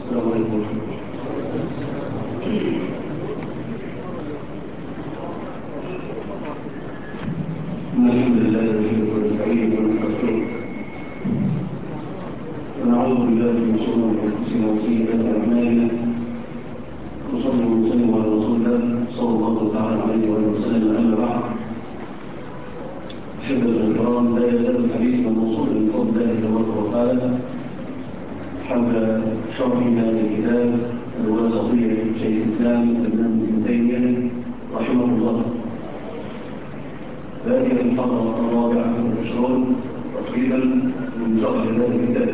السلام عليكم ورحمة الله. الحمد لله نحمده ونستعينه ونستغفره ونعوذ بالله من شرور انفسنا وسيئات اعمالنا وصلى وسلم على رسول الله صلى الله تعالى عليه وسلم. اما بعد، احبتنا الكرام، لا يزال الحديث موصول من فضل الله تبارك وتعالى حول شرحنا لكتاب الواسطية شيخ الاسلام ابن تيمية رحمه الله. هذه المحاضرة الرابعة والعشرون تقريبا من شرح هذا الكتاب،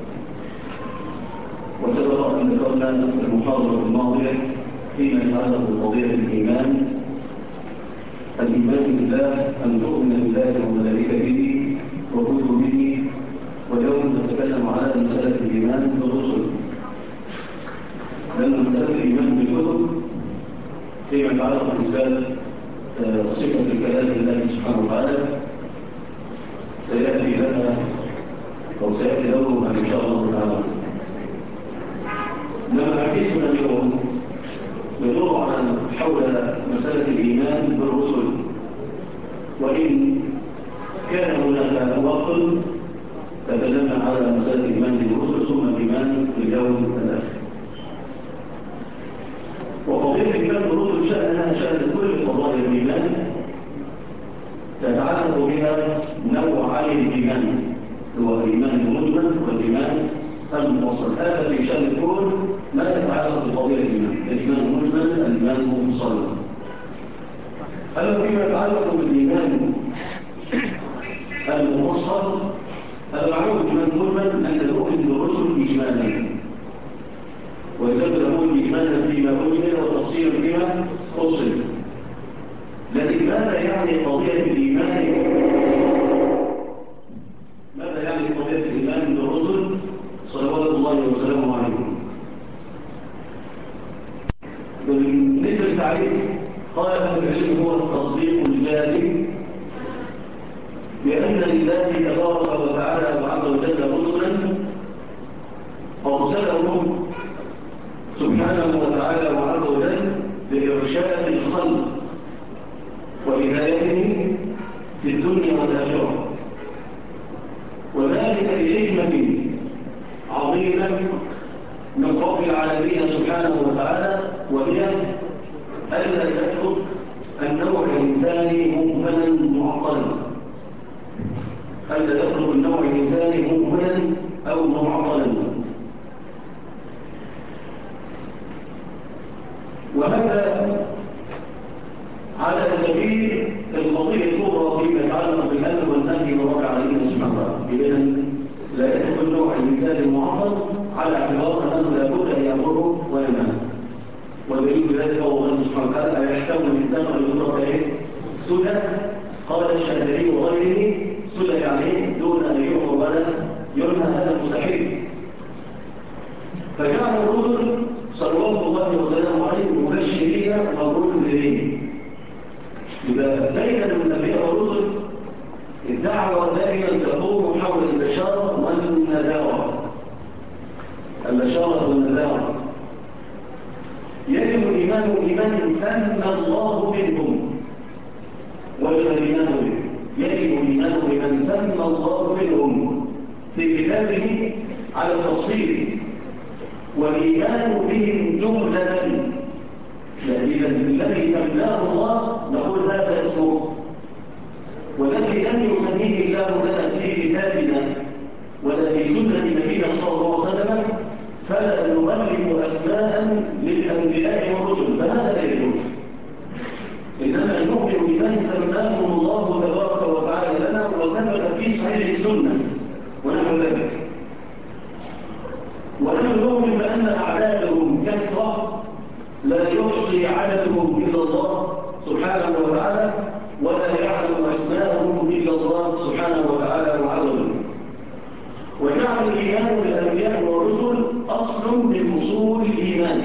وسبق أن ذكرنا في المحاضرة الماضية فيما يتعلق بقضية الإيمان بالله، أن تؤمن بالله وملائكته وكتبه، واليوم نتكلم على مسألة الإيمان بالرسل، لأن مسألة الإيمان بالكتب فيما يتعلق بإثبات صفة كلام الله سبحانه وتعالى سيأتي لنا أو سيأتي دورها إن شاء الله تعالى. لما حديثنا اليوم يدور حول مسألة الإيمان بالرسل، وإن كان هناك وقت تكلمنا على مسألة الإيمان بالرسل ثم الإيمان باليوم الآخر. وقضية الإيمان بالرسل شأنها شأن كل قضايا الإيمان تتعلق بها نوعي الإيمان، هو الإيمان المجمل والإيمان المفصل. هذا في شأن كل ما يتعلق بقضية الإيمان، الإيمان المجمل، الإيمان المفصل. أما فيما يتعلق بالإيمان المفصل، المعلوم بالإيمان المجمل أن نؤمن بالرسل إجمالا، ويجب نقول إجمالا فيما أجمل وتفصيلا فيما فصل. لكن ماذا يعني قضية الإيمان؟ ماذا يعني قضية الإيمان بالرسل صلوات الله وسلامه عليهم؟ بالنسبة للتعريف قال أهل العلم هو التصديق الجازم بأن لله تبارك وتعالى وعز وجل رسلا أرسلهم سبحانه وتعالى وعز وجل لإرشاد الخلق وهدايتهم في الدنيا والآخرة، وذلك لحكمة عظيمة من رب العالمين سبحانه وتعالى، وهي ألا يترك النوع الإنساني مهملا معطلا، ألا يترك النوع الإنساني مهملا أو معطلا. وهذا على سبيل القضية الكبرى فيما يتعلق بالأمر والنهي من رب العالمين سبحانه وتعالى. إذن لا يدخل نوع الإنسان المعطل على اعتبار أنه لا بد أن يأمره وينهى. ودليل ذلك قول الله سبحانه وتعالى: أيحسب الإنسان أن يترك سدى؟ قال الشافعي وغيره: سدى يعني دون أن يؤمر ولا ينهى، هذا مستحيل. فجعل الرسل صلوات الله وسلامه عليه مبشرين ومنذرين. يبقى بين الأنبياء والرسل الدعوة دائما تقوم حول البشارة والنذارة. البشارة والنذارة يجب الإيمان بمن سمى الله منهم، ويجب الإيمان به. يجب الإيمان بمن سمى الله منهم في كتابه على التفصيل، والإيمان بهم جملة. إذا الذي سماه الله نقول هذا اسمه، والذي لم يسميه الله لنا في كتابنا ولا في سنة نبينا صلى الله عليه وسلم فلا نملك أسماء للأنبياء والرسل، فهذا لا يجوز. إنما نؤمن بمن سماه الله تبارك وتعالى لنا وثبت في صحيح السنة ونحو ذلك. ونحن نؤمن بأن أعدادهم كثرة لا يحصي عددهم إلا الله سبحانه وتعالى، ولا يعلم أسماءهم إلا الله سبحانه وتعالى وعز وجل. وجعل الإيمان بالأنبياء والرسل أصل من أصول الإيمان.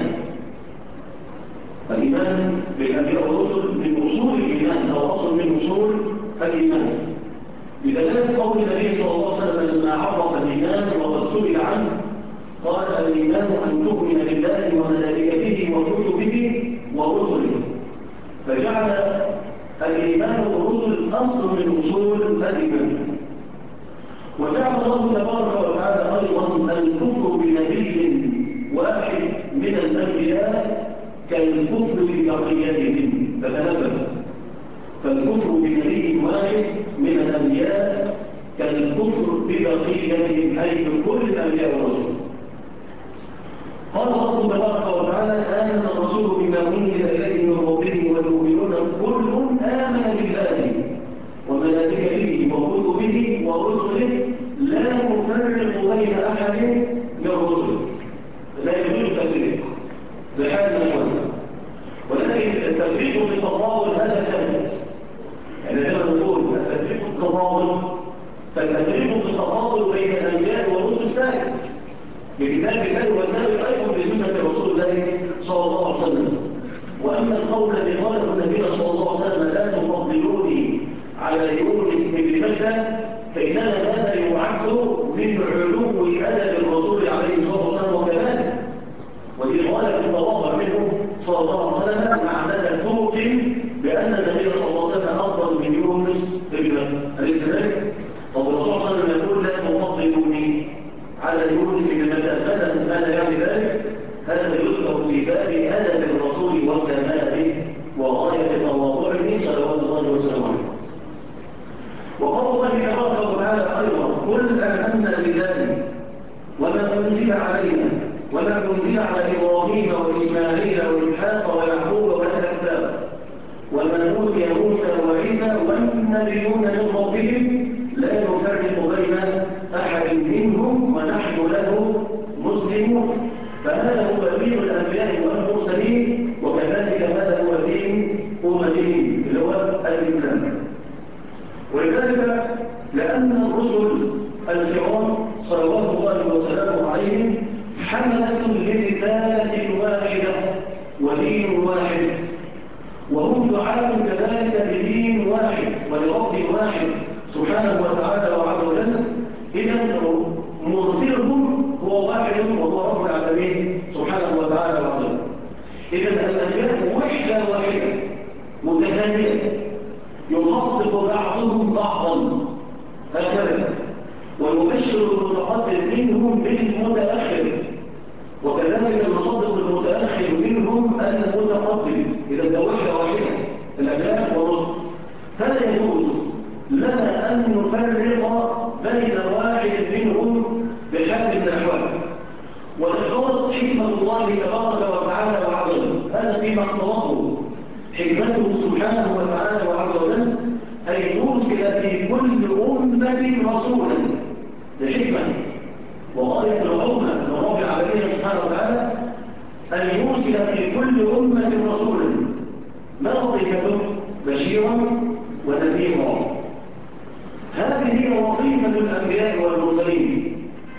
الإيمان بالأنبياء والرسل من أصول الإيمان، أو أصل من أصول الإيمان، بدلالة قول النبي صلى الله عليه وسلم لما عرف الإيمان وقد سئل عنه قال الإيمان أن تؤمن بالله وملائكته وكتبه ورسله، فجعل الإيمان بالرسل أصل من أصول الإيمان. وجعل الله تبارك وتعالى أيضا الكفر بنبي واحد من الأنبياء كالكفر ببقيتهم، فتنبه، فالكفر بنبي واحد من الأنبياء كالكفر ببقيتهم، أي بكل الأنبياء والرسل. قال الله تبارك وتعالى آمن الرسول بما أنزل إليه من ربه والمؤمنون كل آمن بالله وملائكته وكتبه ورسله لا نفرق بين أحد من رسله، لا يجوز التفريق بحال من الأحوال، ولكن التفريق بالتفاضل هذا ثابت. يعني كما نقول التفريق بالتفاضل، فالتفريق بالتفاضل بين الأنبياء والرسل ثابت بكتاب الله وثابت أيضا بسنة رسول الله صلى الله عليه وسلم. وأما القول الذي قاله النبي صلى الله عليه وسلم لا تفضلوني على يونس بن متى، فإنما هذا يعد من علو أدب الرسول عليه الصلاة والسلام وكماله، ودي غاية التواضع منه صلى الله عليه وسلم، مع أنك توقن بأن النبي صلى الله عليه وسلم أفضل من يونس بن متى. أليس كذلك؟ طب الرسول صلى الله عليه وسلم يقول لا تفضلوني على يونس بن متى، ماذا يعني ذلك؟ هذا يذكر في باب أدب الرسول وكماله وغاية تواضعه صلوات الله وسلامه عليه. وقال الله تبارك وتعالى أيضا قل آمنا بالله وما أنزل علينا وما أنزل على إبراهيم وإسماعيل وإسحاق ويعقوب والأسباط وما أوتي موسى وعيسى والنبيون من ربهم لا نفرق بين أحد منهم ونحن له مسلمون. فهذا هو دين الأنبياء والمرسلين، وكذلك هذا هو دين أممهم اللي هو الإسلام. ولذلك لأن الرسل الكرام صلوات الله وسلامه عليهم حملة لرسالة واحدة ودين واحد، وهم دعاة كذلك بدين واحد ولرب واحد سبحانه وتعالى وعز وجل. إذا مرسلهم هو واحد وهو رب العالمين سبحانه وتعالى وعز وجل. إذا الأنبياء وحدة واحدة متكاملة يخاطب بعضهم بعضا هكذا، ويبشر المتقدم منهم بالمتأخر، وكذلك يصدق المتأخر منهم المتقدم. إذا ده وحدة واحدة الأنبياء والرسل، فلا يجوز لنا أن نفرق بين واحد منهم بحال من الأحوال. واختلط حكمة الله تبارك وتعالى وعز وجل، هذا فيما اختلطه حكمته سبحانه وتعالى وعز وجل أن يرسل في كل أمة رسولا لحكمة وغاية العظمى من رب العالمين سبحانه وتعالى، أن يرسل في كل أمة رسولا. ما وظيفته؟ بشيرا ونذيرا. هذه هي وظيفة الأنبياء والمرسلين،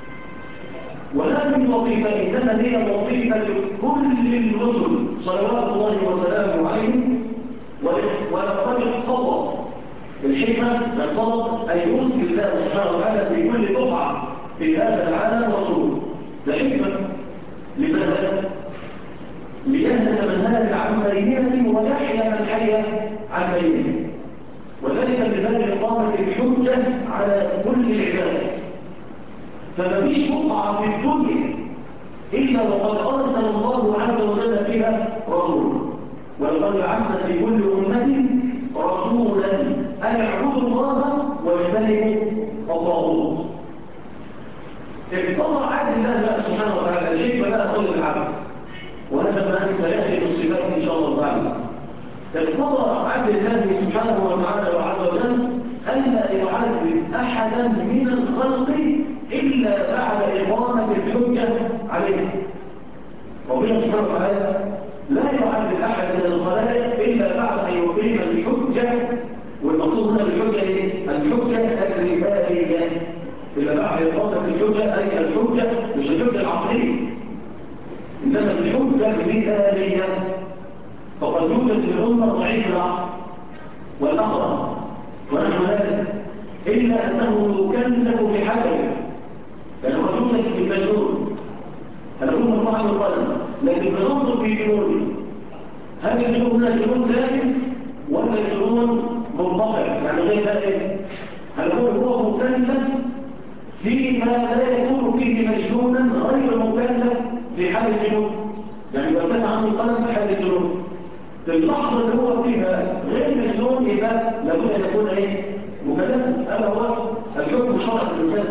وهذه الوظيفة إنما هي وظيفة لكل الرسل صلوات الله وسلامه عليهم. ولقد اقتضى الحكمة اقتضت أن يرسل الله سبحانه وتعالى في كل بقعة في هذا العالم رسول لحكمة. لماذا؟ ليهلك من هلك عن بينة ويحيى من حي عن بينة، وذلك بباب إقامة الحجة على كل العباد. فما فيش بقعة في الدنيا إلا وقد أرسل الله عز وجل فيها رسول. ولقد بعثنا في كل أمة رسولا أن يعبدوا الله واجتنبوا الطاغوت. اقتضى عدل الله بقى سبحانه وتعالى الحكمة بقى قول العبد، وهذا ما سيأتي بالصفات إن شاء الله تعالى. اقتضى عدل الله سبحانه وتعالى وعز وجل ألا يعذب أحدا من الخلق إلا بعد إقامة الحجة عليه. ربنا سبحانه وتعالى لا يعذب أحد من الخلائق إلا بعد أن يقيم الحجة. والمقصود هنا بالحجة إيه؟ الحجة الرسالية. إلا بعد إقامة الحجة، أي الحجة مش الحجة العقلية إنما الحجة الرسالية. فقد يوجد في الأمة ضعيف العقل والأقرب ونحن ذلك، إلا أنه يكلف بحسبه. يعني قد يوجد في المجنون هنقول مرفوع عن القلم، لكن بننظر في جنونه. هل الجنون هنا جنون لازم ولا جنون منقطع؟ يعني غير ذلك هنقول هو مكلف فيما لا يكون فيه مجنونا غير مكلف في حال الجنون. يعني لو كان عنه القلم في حال الجنون، في اللحظه اللي هو فيها غير مجنون يبقى لابد ان يكون مكلفا. الا هو الحكم الشرعي للانسان.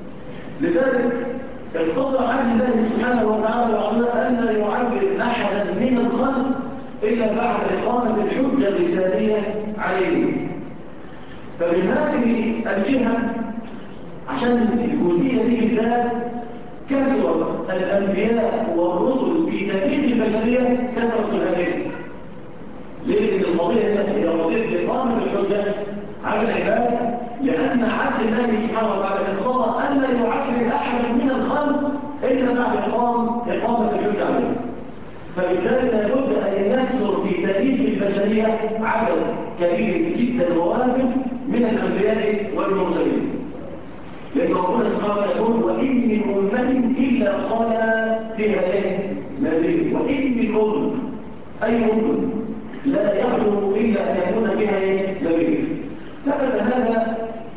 لذلك اقتضى عن الله سبحانه وتعالى وعلا ان لا يعبر احدا من الخلق الا بعد اقامه الحجه الرساليه عليه. فمن هذه الجهه عشان الجزئيه دي بالذات كثر الانبياء والرسل في تاريخ البشريه كثرت من هذه. ليه؟ لان القضيه هي قضيه اقامه الحجه على العباد، لان عدل الله سبحانه وتعالى اقتضى ان لا يعبر احدا من الخلق الا بعد اقامه الحجه عليه. فبالتالي لابد ان يكثر في تاريخ البشريه عدد كبير جدا ووافد من الانبياء والمرسلين. لأن ربنا سبحانه وتعالى يقول وإن من أمة إلا خلا فيها نذير. وإن من أمة أي أمة لا يخلو إلا أن يكون فيها نذير. ثبت هذا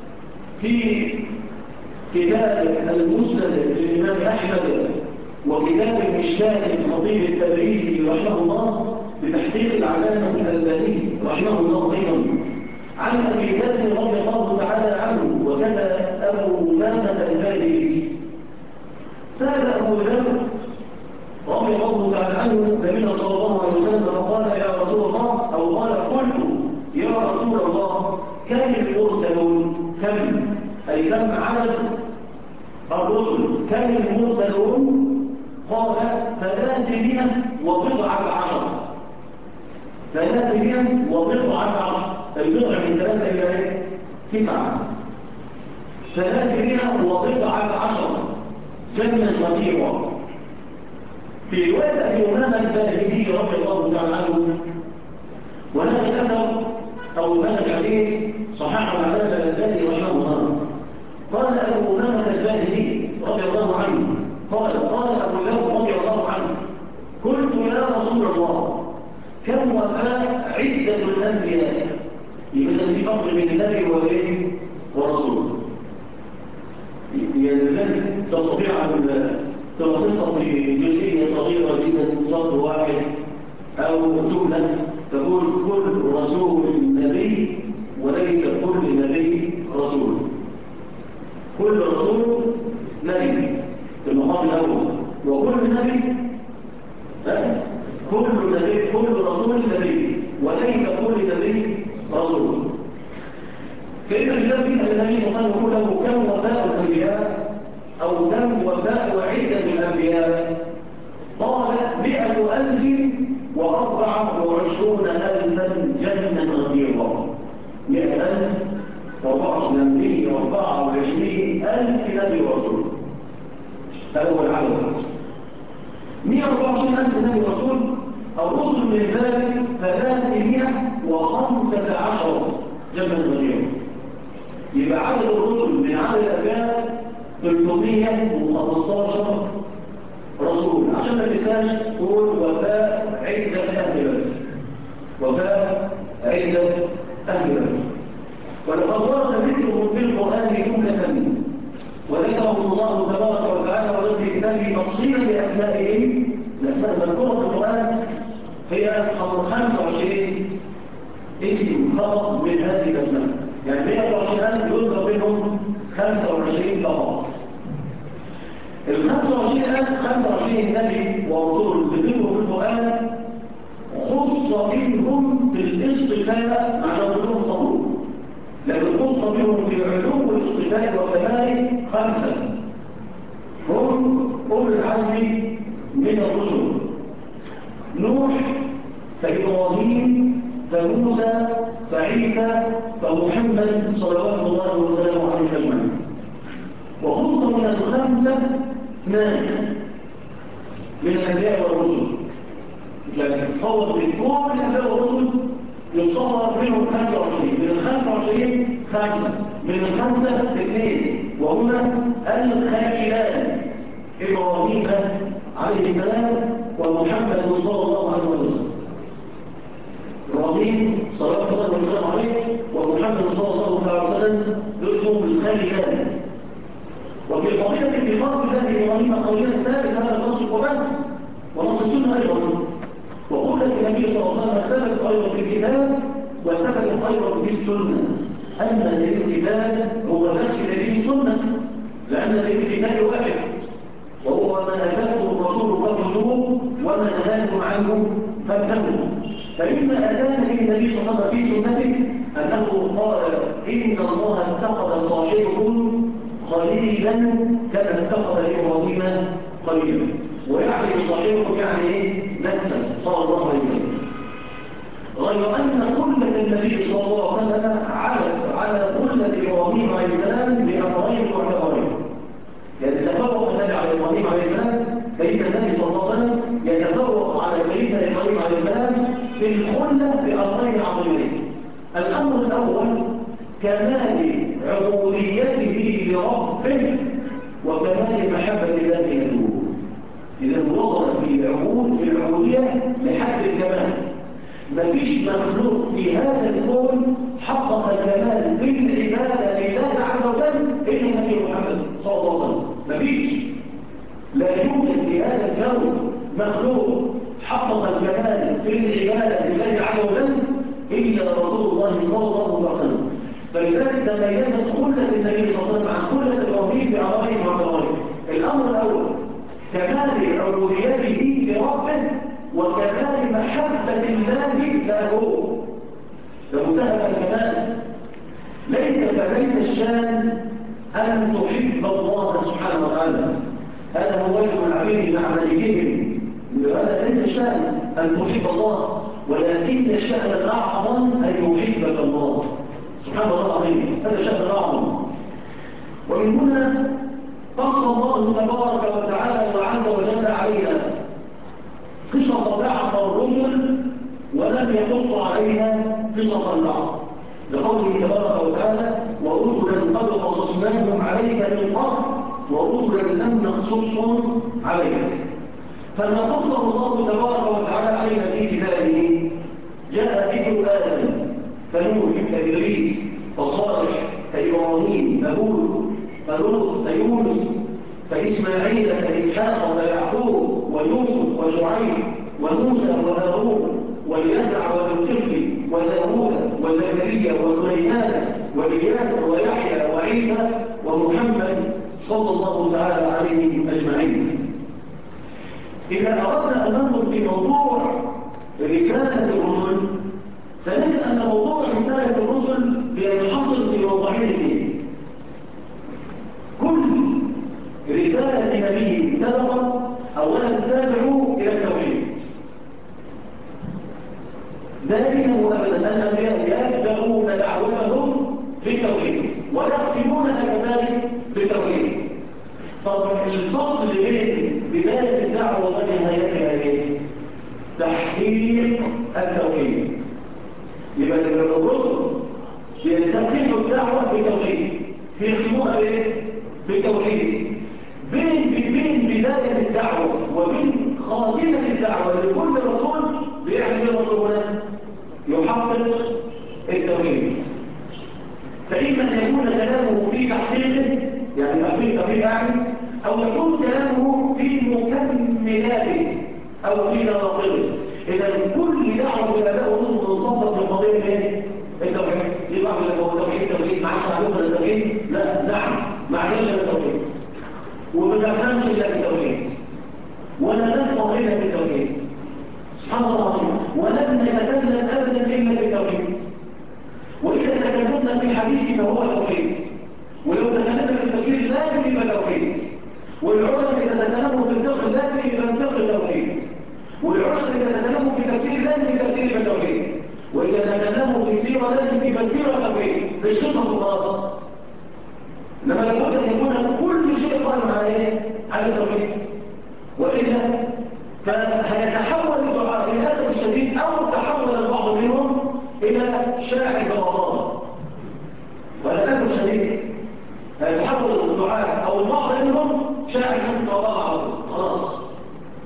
في كتاب المسند للإمام أحمد وكتاب المشكاة الخطيب التبريزي رحمه الله بتحقيق العلامة الألباني رحمه الله أيضا عن أبي ذر رضي الله تعالى عنه وكذا أبو أمامة الباهلي. سأل أبو ذر رضي الله تعالى عنه النبي صلى الله عليه وسلم فقال يا رسول الله أو قال قلت يا رسول الله كم المرسلون؟ كم أي كم عدد الرسل؟ كم المرسلون؟ قال 310. 310 البضع من 3 إلى 9. 310 جنة غفيرة. في رواية أبي أمامة الباهلي رضي الله تعالى عنه وهذا الأثر أو هذا الحديث صححه العلامة الألباني رحمه الله. قال أبو أمامة الباهلي رضي الله عنه قال أبو ذر رضي الله عنه قلت يا رسول الله كم وفاء عدة الأنبياء؟ يبقى في فرق بين النبي ورسوله. يعني ذلك تستطيع أن تلخصها في جزئية صغيرة جدا سطر واحد أو جملة تقول كل رسول نبي وليس كل نبي رسول. كل رسول نبي في المقام الأول، وكل نبي كل رسول نبي وليس كل نبي رسول. سيدنا الكتاب يسأل النبي صلى الله عليه وسلم له كم وفاء الأنبياء أو كم وفاء وعدة الأنبياء؟ قال 124,000 جنة غفيرة. 124,000 نبي ورسول. هذا هو العدد. 124,000 نبي ورسول. الرسل من ذلك 315 جنة غفيرة. يبقى عدد الرسل من عدد الأنبياء 315 رسول. عشان ما تنساش تقول وفاء عدة أهل بدر. وفاء عدة أهل بدر. ولقد ورد ذكرهم في القرآن جملة وذكرهم الله تبارك وتعالى وجد في كتابه تفصيلا لأسمائهم. الأسماء المذكورة في القرآن هي 25 اسم فقط من هذه الأسماء. يعني 120,000 يذكر منهم 25 فقط. ال 25 نبي ورسول ذكرهم في القرآن خص منهم في الاصطفاء مع نظرهم صدور، لكن خص منهم في علو الاصطفاء وكمال 5 هم أولي العزم من الرسل: نوح فإبراهيم فموسى فعيسى فمحمد صلوات الله وسلامه عليه أجمعين. وخص من الخمسة 2 من الأنبياء والرسل. يعني تصور من كل الأنبياء والرسل يصور منهم 25، من 25 5، من 5 2، وهما الخليلان إبراهيم عليه السلام ومحمد صلى الله عليه وسلم. إبراهيم صلى الله عليه وسلم ومحمد صلى الله عليه وسلم يرسم الخالدان. وفي قضية اتفاق بالله إبراهيم قولنا ثابت هذا نص القرآن ونص السنة أيضا. وقلت النبي صلى الله عليه وسلم ثبت أيضا في الكتاب وثبت أيضا بالسنة. أما دليل الكتاب هو نفس دليل السنة، لأن دليل الكتاب واحد وهو ما أتاكم الرسول فخذوه وما نهاكم عنه فانتهوا. فإما أتانا به النبي صلى الله عليه وسلم في سنته أنه قال إن الله اتخذ صاحبكم خليلا كما اتخذ إبراهيم خليلا. ويعني صاحبكم يعني إيه؟ نفسا صلى الله عليه وسلم. غير أن خلة النبي صلى الله عليه وسلم على خلة إبراهيم عليه السلام بأمرين معتبرين. يعني تفوق النبي على إبراهيم عليه السلام، سيدنا النبي صلى الله عليه وسلم يتفوق على سيدنا إبراهيم عليه السلام في الخلة بأمرين عظيمين. الأمر الأول كمال عبوديته لربه وكمال محبة الله له. إذا وصل في العبودية لحد الكمال. مفيش مخلوق في هذا الكون حقق الكمال في العبادة لله عز وجل إلا النبي محمد صلى الله عليه وسلم. مفيش، لا يوجد في هذا الكون مخلوق حقق الكمال في العبادة لله عز وجل إلا رسول الله صلى الله عليه وسلم. فلذلك تميزت خلة النبي صلى الله عليه وسلم عن خلة إبراهيم بأمرين معتبرين. الأمر الأول كمال عبوديته لربه وكمال محبة الله له. لمنتهى الكمال ليس الشان أن تحب الله سبحانه وتعالى، هذا هو واجب العبيد مع ملكهم. هذا ليس الشان أن تحب الله، ولكن الشأن الأعظم أن يحبك الله سبحان الله العظيم. هذا الشأن الأعظم. ومن هنا قص الله تبارك وتعالى وعز وجل علينا قصص بعض الرسل ولم يقص علينا قصص البعض، لقوله تبارك وتعالى ورسلا قد قصصناهم عليك من قبل ورسلا لم نقصصهم عليك. فما قصه الله تبارك وتعالى علينا في كتابه جاء ذكر آدم فنوح كإدريس فصالح كإبراهيم فهود فلوط فيونس فإسماعيل فإسحاق فيعقوب ويوسف وشعيب وموسى وهارون واليسع والكفل وداوود وزكريا وسليمان والياس ويحيى وعيسى ومحمد صلى الله تعالى عليهم أجمعين. إذا أردنا أن ننظر في موضوع رسالة الرسل سنجد أن موضوع رسالة الرسل بينحصر في موضوعين اثنين. كل رسالة نبي سبق أولا تدعو إلى التوحيد. دائما وأبدا الأنبياء يبدأون دعوتهم بالتوحيد ويختمونها كذلك بالتوحيد. طب الفصل بين بداية الدعوة ونهايتها ايه؟ تحقيق التوحيد. يبقى الرسل يستفتحوا الدعوة بالتوحيد، يختموها ايه؟ بالتوحيد. بين بداية الدعوة وبين خاتمة الدعوة لكل رسول بيعمل رسولنا يحقق التوحيد. فإما أن يكون كلامه في تحقيقه يعني تحقيق يعني، أو يكون كلامه في مكملاته أو في نواقضه. إذا كل دعوة بالأداء ونصف ونصدق في قضية ايه؟ التوحيد. ليه بعض اللي هو توحيد معاش عليهم التوحيد؟ لا، نعم معناش التوحيد وما نفهمش الا بالتوحيد ولا نفقه الا بالتوحيد سبحان الله العظيم. ولن نتكلم ابدا الا بالتوحيد. واذا تكلمنا في الحديث فهو توحيد، ولو تكلمنا في التفسير لازم يبقى توحيد، والعلماء اذا تكلموا في الفقه لازم يبقى الفقه توحيد، والعلماء اذا تكلموا في تفسير لازم التفسير يبقى توحيد، واذا تكلموا في السيره لازم يبقى السيره توحيد. مش قصص وخلاص، انما لابد ان يكون كل شيء قائم على ايه؟ على التوحيد. والا فهيتحول الدعاء للاسف الشديد او تحول البعض منهم الى شاعر برمضان، وللاسف الشديد هيتحول الدعاء او البعض منهم شاعر حسب الله على طول خلاص.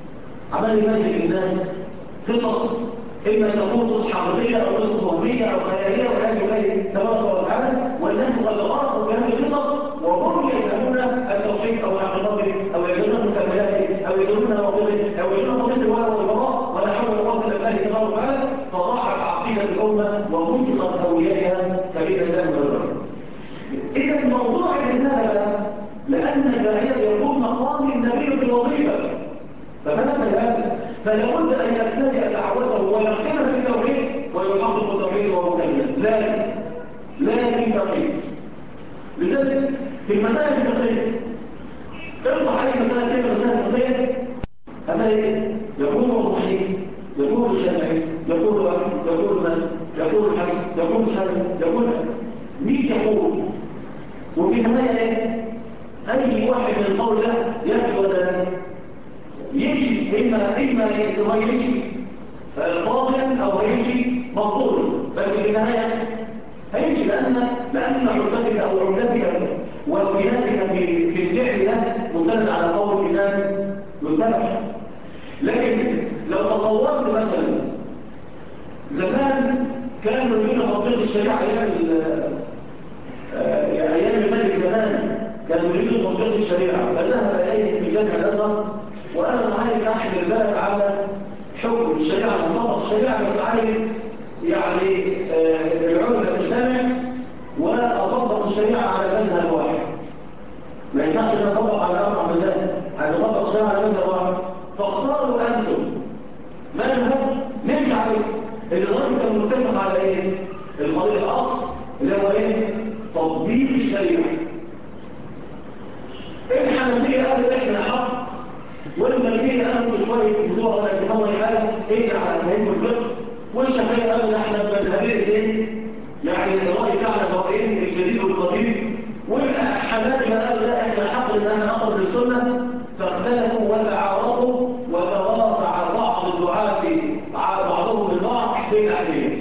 عمال يمثل الناس قصص إما تكون قصص حقيقية أو قصص وهمية أو خيالية والعياذ بالله تبارك وتعالى، والناس قد غرقوا في هذه القصص وهم يجهلون التوحيد أو حقيقته أو يجهلون مكملاته أو يجهلون نواقضه أو يجهلون قضية الولاء والبراء ولا حول ولا قوة إلا بالله تبارك وتعالى، فضاعت عقيدة الأمة ومسقط هويتها فإذا كان الرجل. إذا موضوع الرسالة لأن الداعية يقوم مقام النبي في وظيفة، فماذا هذا؟ فلا بد أن يبتدئ دعوته ويختم في التوحيد ويحقق التوحيد وهو كامل. لازم توحيد. لذلك في المسائل الفقهية ارفع أي مسائل كده مسائل فقهية هذا يقول الصحيح، يقول الشافعي، يقول أحمد، يقول مالك، يقول الحسن، يقول الشافعي، يقول مين يقول؟ وفي النهاية أي واحد من القول ده يأتي ولا يمشي إما يمشي فاضلا أو يمشي مفضولا، بس في النهاية هيمشي لأن عمدتك أو عمدتك وزيناتك في الفعل ده مستند على قول الإمام يتبع. لكن لو تصورت مثلا زمان كانوا يريدون تطبيق الشريعة أيام الملك زمان كانوا يريدون تطبيق الشريعة، فذهب إليه في جامع الأزهر وأنا عايز أحمل البلد على حكم الشريعة المطبق الشريعة، بس عايز يعني العلماء تجتمع وأطبق الشريعة على مذهب واحد. ما ينفعش أن أطبق على أربع مذاهب، هنطبق الشريعة على مذهب واحد، فاختاروا أنتم مذهب نمشي عليه. الإدارة كان متفق على إيه؟ القضية الأصل اللي هو إيه؟ تطبيق الشريعة. الحنفية قالوا إحنا حق، والمالكية قالوا شوية بتوع ولا يتفهم حاجة إيه على فهم الفقه، والشافعية قالوا إحنا مذهبين إيه؟ يعني الرأي بتاعنا هو إيه؟ الجديد والقديم، والحنابلة قالوا لا إحنا حق إن أنا أقرب للسنة، فاختلفوا وتعارضوا وترافع بعض الدعاة بعضهم البعض بين أحدهم.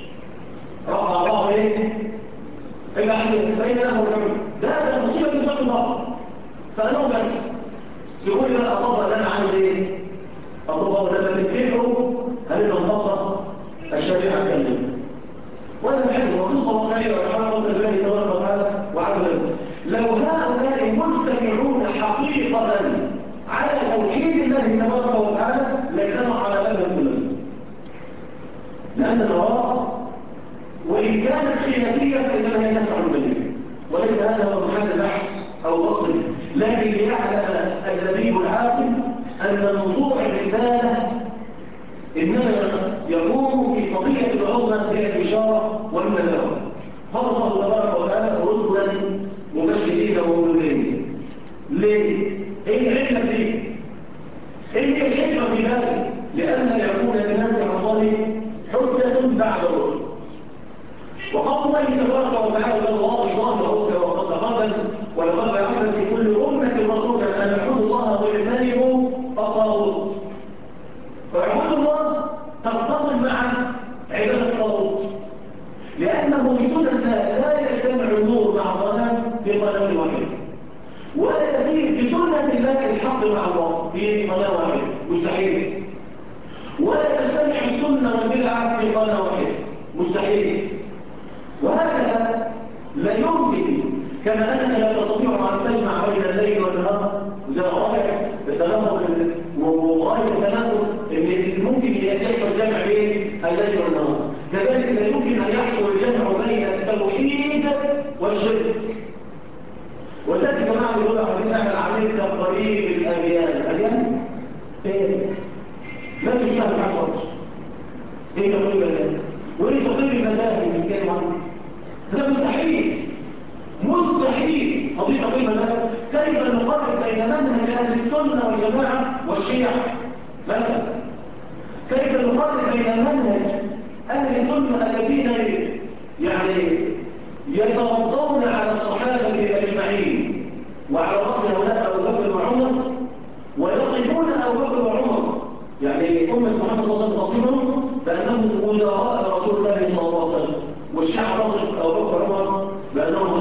رفع بعض إيه؟ الأحدهم بين لهم الحكم. ده مصيبة من ذات بعض. فقالوا بس سيقول لي أطبق اللي أنا عايز إيه؟ أطبق لما تتبعوا هل نطبق الشريعة كاملة؟ وأنا بحث وقصة واقعية وحرقة الله تبارك وتعالى وعدل. لو هؤلاء مجتمعون حقيقة على توحيد الله تبارك وتعالى لاجتمعوا على هذا الكلام، لأن الآراء وإن كانت خلافية فإنما هي تسع المليون، وليس هذا هو محل بحث أو وصل. لكن ليعلم اللبيب العاقل أن موضوع الرسالة إنما يكون في قضية العظمى هي الإشارة والنذر. فرض الله تبارك وتعالى رسلا مبشرين ومنذرين. ليه؟ إيه العلة دي؟ إيه الحكمة في ذلك؟ لأن يكون للناس على الله حجة بعد الرسل. وقول الله تبارك وتعالى الله ظاهره كما قد قال ولقد بعثنا في كل أمة رسولا أن اعبدوا الله واجتنبوا الطاغوت. فعبود الله تصطدم مع عبادة الطاغوت، لأنه بسنة لا يجتمع النور مع الظلام في قناة واحدة، ولا يسير بسنة الله الحق مع الله في قناة واحدة، مستحيل. ولا تجتمع السنة والبدعة في قناة واحدة، مستحيل. وهكذا لا يمكن كما أنك لا تستطيع أن تجمع بين الليل والنهار، وده رائع التناقض ورائع التناقض إن ممكن يحصل جمع بين الليل والنهار، كذلك لا يمكن أن يحصل الجمع بين التوحيد والشرك. وذلك يا جماعة بيقول عايزين نعمل عملية تقريب الأديان إيه؟ لا تشتغل مع الوقت. إيه تقريب الأديان؟ وإيه تقريب المذاهب اللي كانوا عنه؟ ده مستحيل. قضية تقريب المذاهب كيف نقرب بين منهج أهل السنة والجماعة والشيعة مثلا؟ كيف نقرب بين منهج أهل السنة الذين يعني يتوضون على الصحابة أجمعين وعلى رأس هؤلاء أبو بكر وعمر، ويصفون أبو بكر وعمر يعني أمة محمد صلى الله عليه وسلم بأنهم وزراء رسول الله صلى الله عليه وسلم، والشعب نصف أبو بكر وعمر بأنهم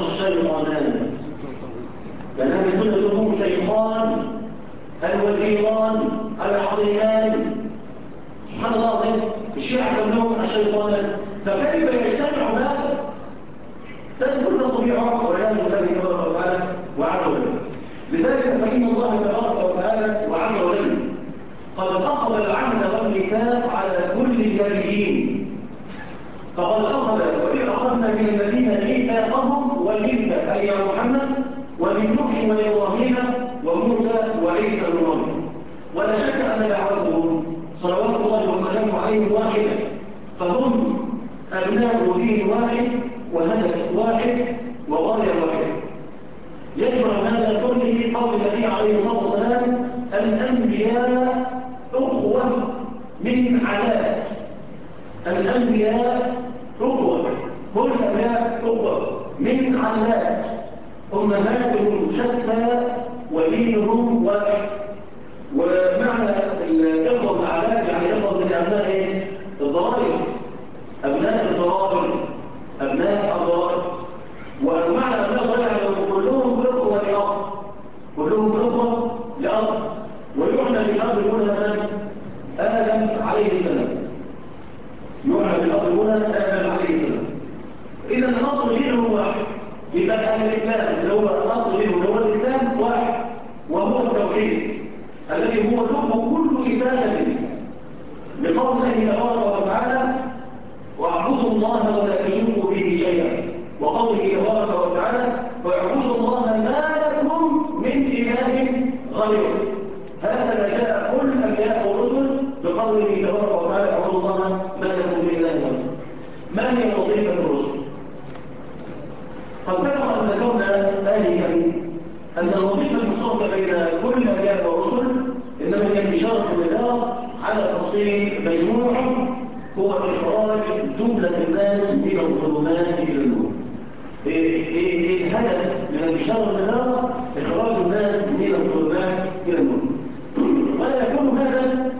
الشيخان، لأن أهل السنة يسمون شيخان الوزيران العظيمان سبحان الله العظيم الشيعة كلهم الشيطان فكيف يجتمع هذا؟ كل طبيعة والعياذ بالله تبارك وتعالى وعز وجل. لذلك فإن الله تبارك وتعالى وعز وجل قد أخذ العهد والميثاق على كل النبيين فقد أخذ وإذ أخذنا من الذين ميثاقهم ومنك أي يا محمد ومن نوح وإبراهيم وموسى وعيسى بن مريم ولا شك أن دعوتهم صلوات الله وسلامه عليهم واحدة فهم أبناء دين واحد وهدف واحد وغاية واحدة يجمع هذا كله قول النبي عليه الصلاة والسلام الأنبياء أخوة من علاء الأنبياء أخوة كل الأنبياء أخوة من علاء أمهاتهم شتى ودينهم واحد ومعنى الإخوة من علاء يعني إخوة من أبناء الضرائب أبناء الضرائب أبناء الضرائب ومعنى أبناء الضرائب كلهم أخوة لأب كلهم أخوة لأب ويعنى بالأب هنا من آدم عليه السلام يعنى بالأب هنا آدم عليه السلام إذا الأصل دينه واحد يبقى الإسلام اللي هو الأصل دينه اللي هو الإسلام واحد وهو التوحيد الذي هو لب كل إسلام الإسلام بقول الله تبارك وتعالى واعبدوا الله ولا تشركوا به شيئا وقوله تبارك وتعالى واعبدوا الله ما لكم من إله غيره هذا جاء كل الأنبياء والرسل بقوله تبارك وتعالى اعبدوا الله ما لكم من إله غيره ما هي وظيفة الرسل؟ قد سبق أن ذكرنا آنفا أن الوظيفة المشتركة بين كل الأنبياء والرسل إنما هي الإشارة بالله على تفصيل مجموع هو إخراج جملة الناس من الظلمات إلى النور. الهدف من الإشارة بالله إخراج الناس من الظلمات إلى النور. ولا يكون هذا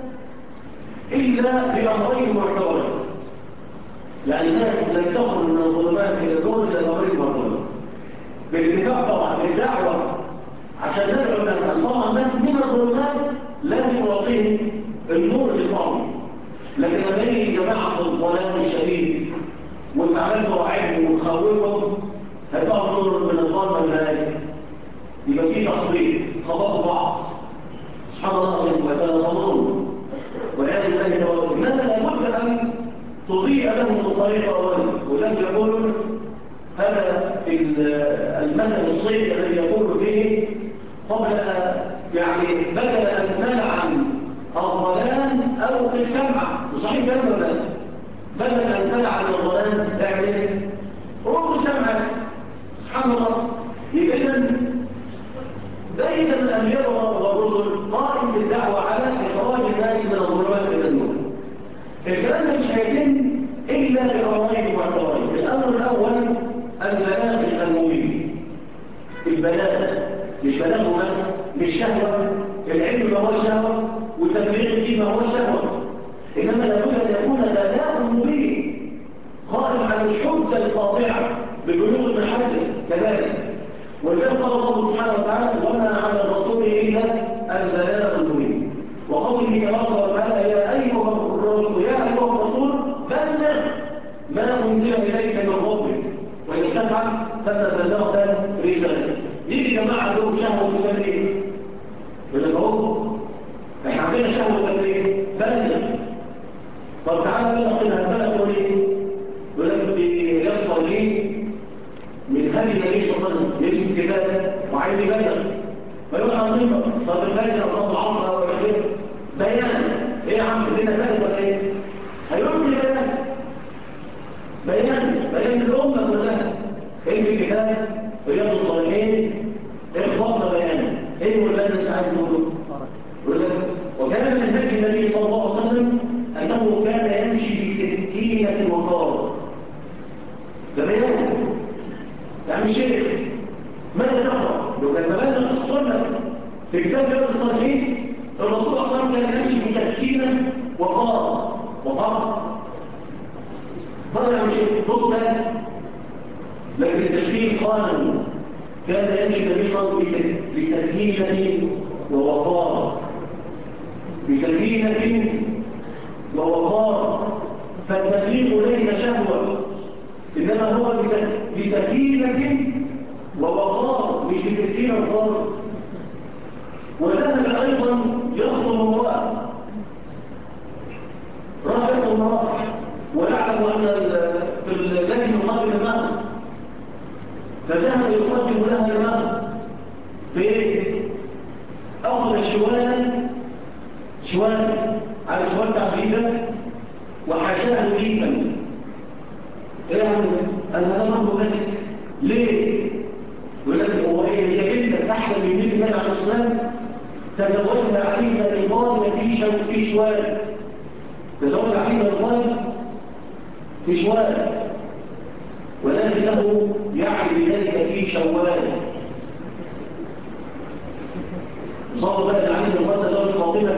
إلا بأمرين معتبرين. يعني الناس لن تخرج من الظلمات إلى النور إلا بأمرين معتبرين. بالاتفاق طبعا بالدعوة عشان ندعو الناس نطلع الناس من الظلمات لازم نعطيهم النور الفاضي لكن لما يجي جماعه الظلام الشديد وتعالوا وعيهم وتخوفهم هيطلعوا نور من الظلمه الهادئه يبقى في تخبيط خبطوا بعض سبحان الله ويتنظرون والعياذ بالله تبارك انما لابد ان تضيء لهم الطريق اولا ولم يقولوا هذا في المثل الصيد الذي يقول فيه قبل يعني بدل أن منع الظلام أو الشمعة صحيح كلام ولا بدل أن منع الظلام تعمل روح الشمعة سبحان الله إذن دائما الأنبياء والرسل قائم بالدعوة على إخراج الناس من الظلمات إلى النور الكلام مش هيتم إلا بأمرين معتبرين الأمر الأول البلاغ المبين البلاغ مش بلاغه بس مش شهوة العلم ما هو شهوة والتبليغ الدين ما هو شهوة إنما لابد أن يكون بلاغ مبين قائم على الحجة القاطعة ببلوغ المحجة كذلك ولذلك قال الله سبحانه وتعالى وما على الرسول إلا البلاغ المبين وقوله تبارك وتعالى يا أيها الرسول بلغ ما أنزل إليك من ربك وإن تفعل فما بلغت رسالة يجي جماعة لهم شهوة تبليغ يقول لك اهو احنا عندنا شهوة تبليغ بلغ طب تعالى بلغ انها بلغ وليه يقول لك بدي يصل لي من هذه النبي صلى الله عليه وسلم يمسك كتاب وعايز يبلغ فيقول عن منبر طب الفجر او طب العصر او الاخير بيان ايه يا عم الدنيا فاتت ولا ايه هيقول لي بيان الامه كلها ايه في الكتاب رياض الصالحين اخبطنا بيانا ايه الولاد اللي انت عايز تقوله وكان من هدي النبي صلى الله عليه وسلم انه كان يمشي بسكينه وقار ده بيان يعني شيخ ماذا نقرا لو كان بلغ السنه في كتاب رياض الصالحين الرسول صلى الله عليه وسلم كان يمشي بسكينه وقار فرق عن شيء بص لكن التشريع قانون كان يمشي النبي صلى الله عليه وسلم بسكينة ووقار بسكينة ووقار. فالتبليغ ليس شهوة، إنما هو بسكينة ووقار، مش بسكينة وقار. وذهب أيضا يخطب امرأة، راح يخطب امرأة ويعلم أن في الذي يقدم المهر، فذهب يقدم لها المهر أخذ شوال على شوال تعبيدا وحاشاه جيدا. ايه يا عم انا هضرب لك ليه؟ يقول لك هو هي جدا احسن من النبي عليه الصلاه تزوجها علي بن ابي طالب في شوال، تزوج علي بن ابي طالب في شوال، ولكنه يعني بذلك في شوال. صار بقى علي بن ابي طالب تزوج فاطمه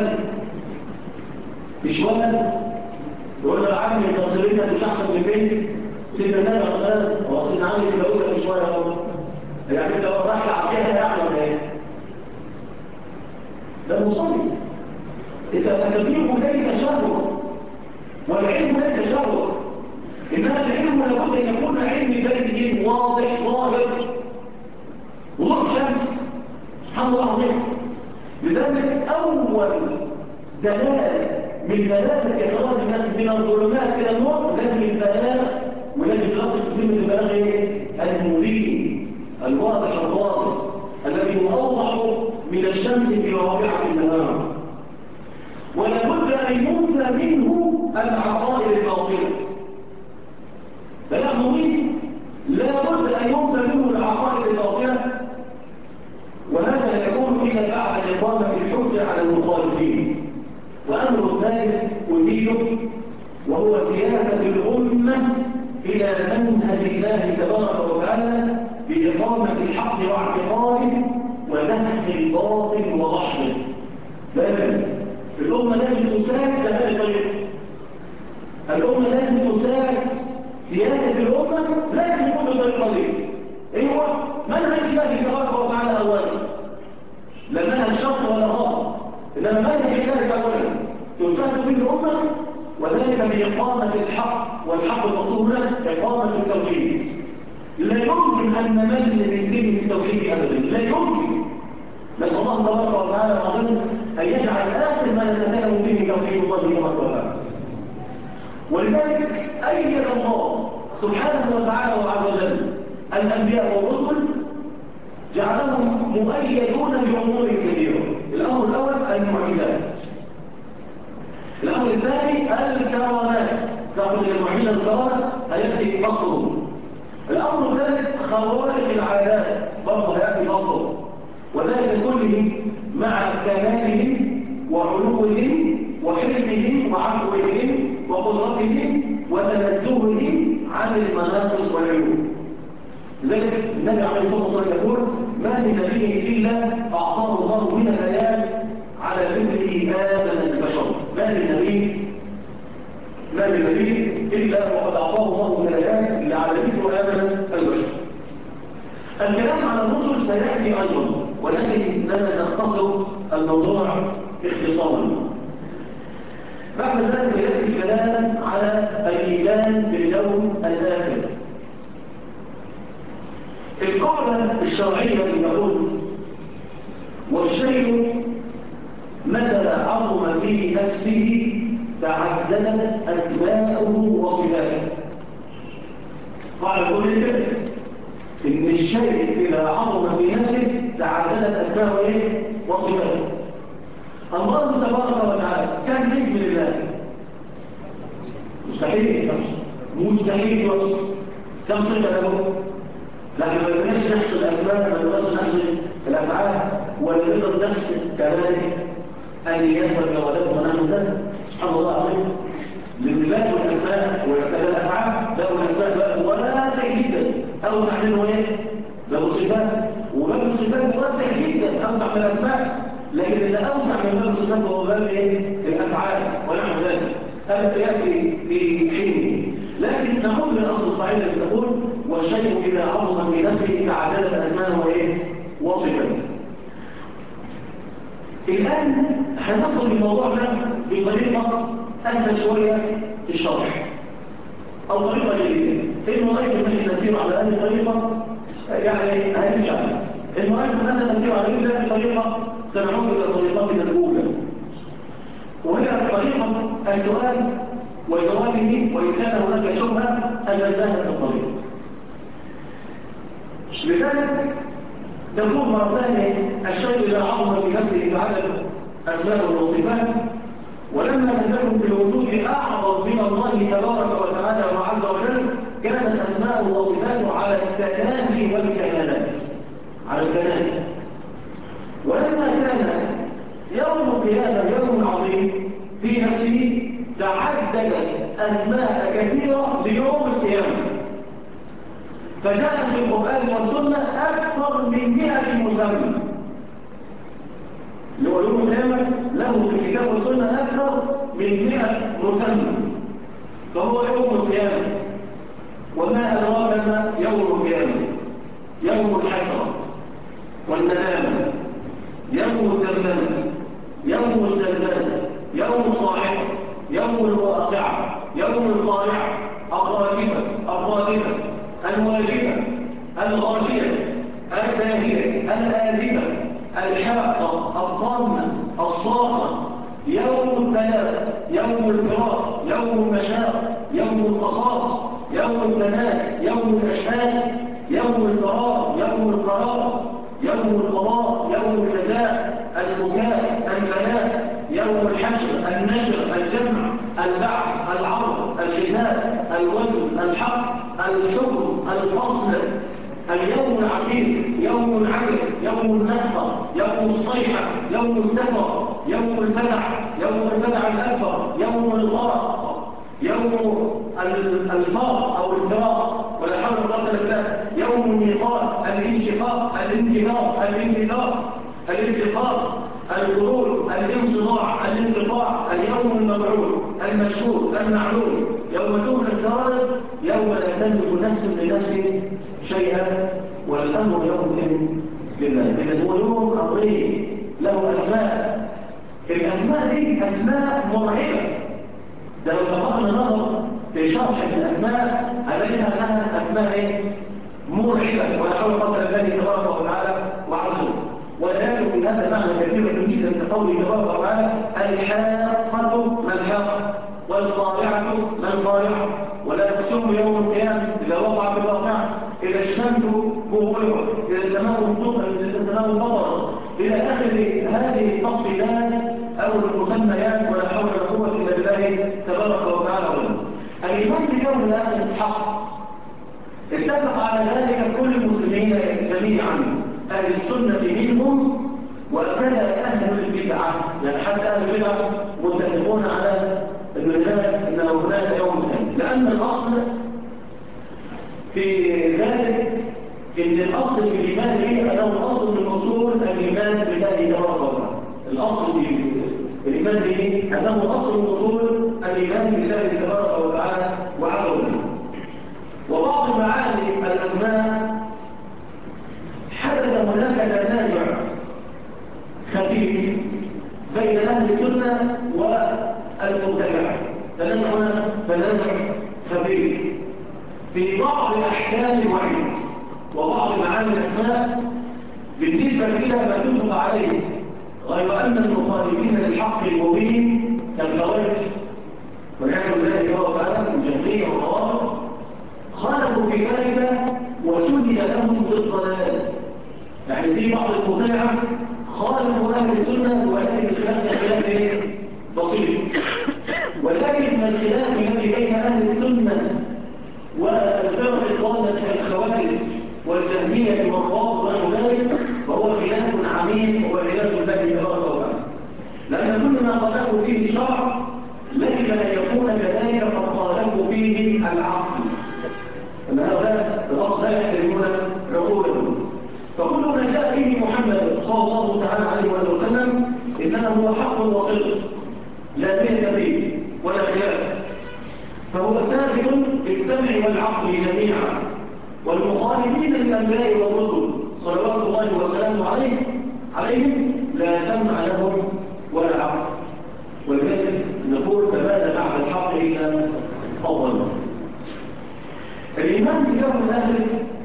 في شوال يقول له يا عمي انت صريتك مش احسن من بنتي سيدنا النبي عليه الصلاه والسلام، هو سيدنا علي بيتجوزها في شويه اهو، يعني انت رايح تعطيها يعني ولا ايه؟ ده مصلي. اذا التبليغ ليس شهوه والعلم ليس شهوه، انما العلم لابد ان يكون علم بين واضح ظاهر وضوح شمس. سبحان الله العظيم. لذلك اول دلاله من دلالة إخراج الناس من الظلمات إلى النور لازم البلاغ، ولازم يلقي كلمة البلاغ المبين الواضح الظاهر الذي هو أوضح من الشمس في رابعة النهار. ولابد أن ينفى منه العقائد الباطلة. بلاغ مبين لابد أن ينفى منه العقائد الباطلة، وهذا يكون إلى بعد إقامة الحجة على المخالفين. وأمر ثالث أزيله وهو سياسة الأمة إلى منهج الله تبارك وتعالى بإقامة الحق واعتقاده وزهق الباطل وضحله. لازم الأمة لازم تساس بهذه الطريقة. الأمة لازم تساس سياسة الأمة لازم يكون بالطريقة دي. إيه هو؟ منهج الله تبارك وتعالى أولا، لا منهج شرط ولا غلط، إنما منهج الله أولا تساس به الأمة، وذلك بإقامة الحق، والحق المقصود هنا إقامة التوحيد. لا يمكن أن نمل من كلمة التوحيد أبدا، لا يمكن. نسأل الله تبارك وتعالى وعظيم أن يجعل آخر ما نتكلم به توحيد الله تبارك وتعالى. ولذلك أيد الله سبحانه وتعالى وعز وجل الأنبياء والرسل، جعلهم مؤيدون بأمور كثيرة. الأمر الأول المعجزات، الأمر الثاني الكرامات، تأخذ المعجزة الكرامة هيأتي فصله. الأمر الثالث خوارق العادات، برضه هيأتي فصله، وذلك كله مع كمالهم وعلوهم وحلمهم وعفوهم وقدرتهم وتنزههم عن المناقص والعيوب. لذلك النبي عليه الصلاة والسلام يقول: ما من نبي إلا أعطاه الله من الآيات على مثله آمن البشر. ما من نبي إلا وقد أعطاه الله من الآيات اللي على مثله آمن البشر. الكلام على الرسل سيأتي أيضا، ولكننا نختصر الموضوع اختصارا. بعد ذلك يأتي الكلام على الإيمان باليوم الآخر. القاعدة الشرعية اللي نقول: والشيء متى عظم في نفسه تعددت أسماؤه وصفاته. قال كل كده إن الشيء إذا عظم في نفسه تعددت أسماؤه وصفاته. الله تبارك وتعالى كم اسم لله؟ مستحيل يوصف. كم صفة له؟ لكن ما نقدرش نحصي الأسماء، ما نقدرش نحصي الأفعال، ولا نقدر نحصي كذلك النيات والجوالات ونحن ذلك. سبحان الله العظيم. لله والأسماء والأفعال، له الأسماء باب واسع جدا، أوسع منه إيه؟ باب الصفات، وباب الصفات واسع جدا أوسع من الأسماء، لكن اللي أوسع من باب الصفات هو باب إيه؟ الأفعال ونحن ذلك. هذا يأتي في حينه. لكن نقول للأصل القاعدة اللي تقول: والشيء إذا عظم في نفسه تعددت أسماءه وإيه؟ وصفاته. الآن هندخل الموضوع ده بطريقة أسهل شوية في الشرح أو طريقة جديدة. المؤيد أن نسير على هذه الطريقة يعني هنرجع المؤيد أن نسير على هذه الطريقة سنعود إلى طريقتنا الأولى، وهي طريقة السؤال وجوابه، وإن كان هناك شبهة أزلناها في الطريق. لذلك تكون مرة ثانية الشيء إذا عظم في نفسه بعدد أسماء وصفات، ولما لم يكن في الوجود أعظم من الله تبارك وتعالى وعز وجل كانت الأسماء والصفات على التنافي والكمالات، على التنافي. ولما كان يوم القيامة يوم عظيم في نفسه تعددت أسماء كثيرة ليوم القيامة، فجاء في القرآن والسنة أكثر من 100 مسمى. يوم القيامة له في الكتاب والسنة أكثر من 100 مسمى، فهو يوم القيامة. وما أدراك ما يوم القيامة؟ يوم الحسرة والندامة، يوم الدمدمة، يوم الزلزال، يوم الصاعقة، يوم الواقعة، يوم القارعة، الرادفة، الواجبة، الغاشية، الداهية، الآذفة، الحاقة، الطامة، الصاخة، يوم التلاف، يوم الفراق، يوم المشاق، يوم القصاص، يوم التناد، يوم الأشهاد، يوم الفراغ، يوم القرار، يوم القضاء، يوم الجزاء، البكاء، البلاء، يوم الحشر، النشر، الجمع، البعث، العرض، الحساب، الوزن، الحق، الحكم، الفصل، اليوم العسير، يوم العسر، يوم النفخة، يوم الصيحة، يوم السفر، يوم الفزع، يوم الفزع الأكبر، يوم الغرق، يوم الفار أو الفراق، ولا حول ولا قوة إلا بالله، يوم الميقات، الانشقاق، الانكدار، الانفجار، الانتقام، الخروج، الانصداع، الانقطاع، اليوم المبعوث، المشهود، المعلوم، يوم تبلى السرائر، يوم لا تملك نفس لنفس شيئا والامر يومئذ لله. اذا هو يوم عظيم له اسماء، الاسماء دي اسماء مرعبه. ده لو دققنا نظر في شرح الاسماء هنلاقيها انها اسماء مرعبه، ولا حول ولا قوه الا بالله تبارك وتعالى وعز وجل. وذلك في هذا معنى كثير جدا كقوله تبارك وتعالى: الحاقة ما الحاقة، والقارعة ما القارعة، ولا تقسم يوم القيامة إذا وقع في الواقعة، إذا الشمس كورت، إذا السماء انفطرت، إذا السماء انفطرت، إلى آخر هذه التفصيلات أو المسميات، ولا حول ولا قوة إلا بالله تبارك وتعالى. الإيمان باليوم الآخر حق، اتفق على ذلك كل المسلمين جميعا، أهل السنة منهم وكذا أهل البدعة، يعني حتى أهل البدعة متفقون على أن هناك يوم ثاني، لأن الأصل في ذلك إن الأصل في الإيمان به أنه أصل من أصول الإيمان بالله تبارك وتعالى. الأصل في الإيمان به أنه أصل من أصول الإيمان بالله تبارك وتعالى وعز وجل. وبعض معاني الأسماء حدث هناك تنازع خفيف بين أهل السنة والمبتدعة، تنازع خفيف في بعض أحكام الوحيد وبعض معاني الأسماء بالنسبة إلى ما اتفق عليه، غير أن المخالفين للحق المبين كالخوارج والعياذ بالله تبارك وتعالى الجهمية والروافض خالفوا في ذلك وشهد لهم بالضلال. يعني في بعض المبتدعة خالفوا أهل السنة، ولكن الخلاف خلاف بسيط، ولكن الخلاف الذي بين أهل السنة والفرق الضالة كالخوارج والجهمية والروافض ونحو ذلك فهو خلاف عميق والعياذ بالله تبارك وتعالى، لأن كل ما خالفوا فيه الشرع لازم أن يكون كذلك قد خالفوا فيه العقل، أن هؤلاء الأصل لا يحترمون عقولهم. فكل ما جاء به محمد صلى الله تعالى عليه وسلم إنما هو حق وصدق لا بين فيه ولا خلاف، فهو ثابت بالسمع والعقل جميعا. والمخالفين للأنبياء والرسل صلوات الله وسلامه عليه عليهم لا سمع لهم ولا عقل. ولذلك نقول فماذا بعد الحق إلا الضلال. الإيمان باليوم الآخر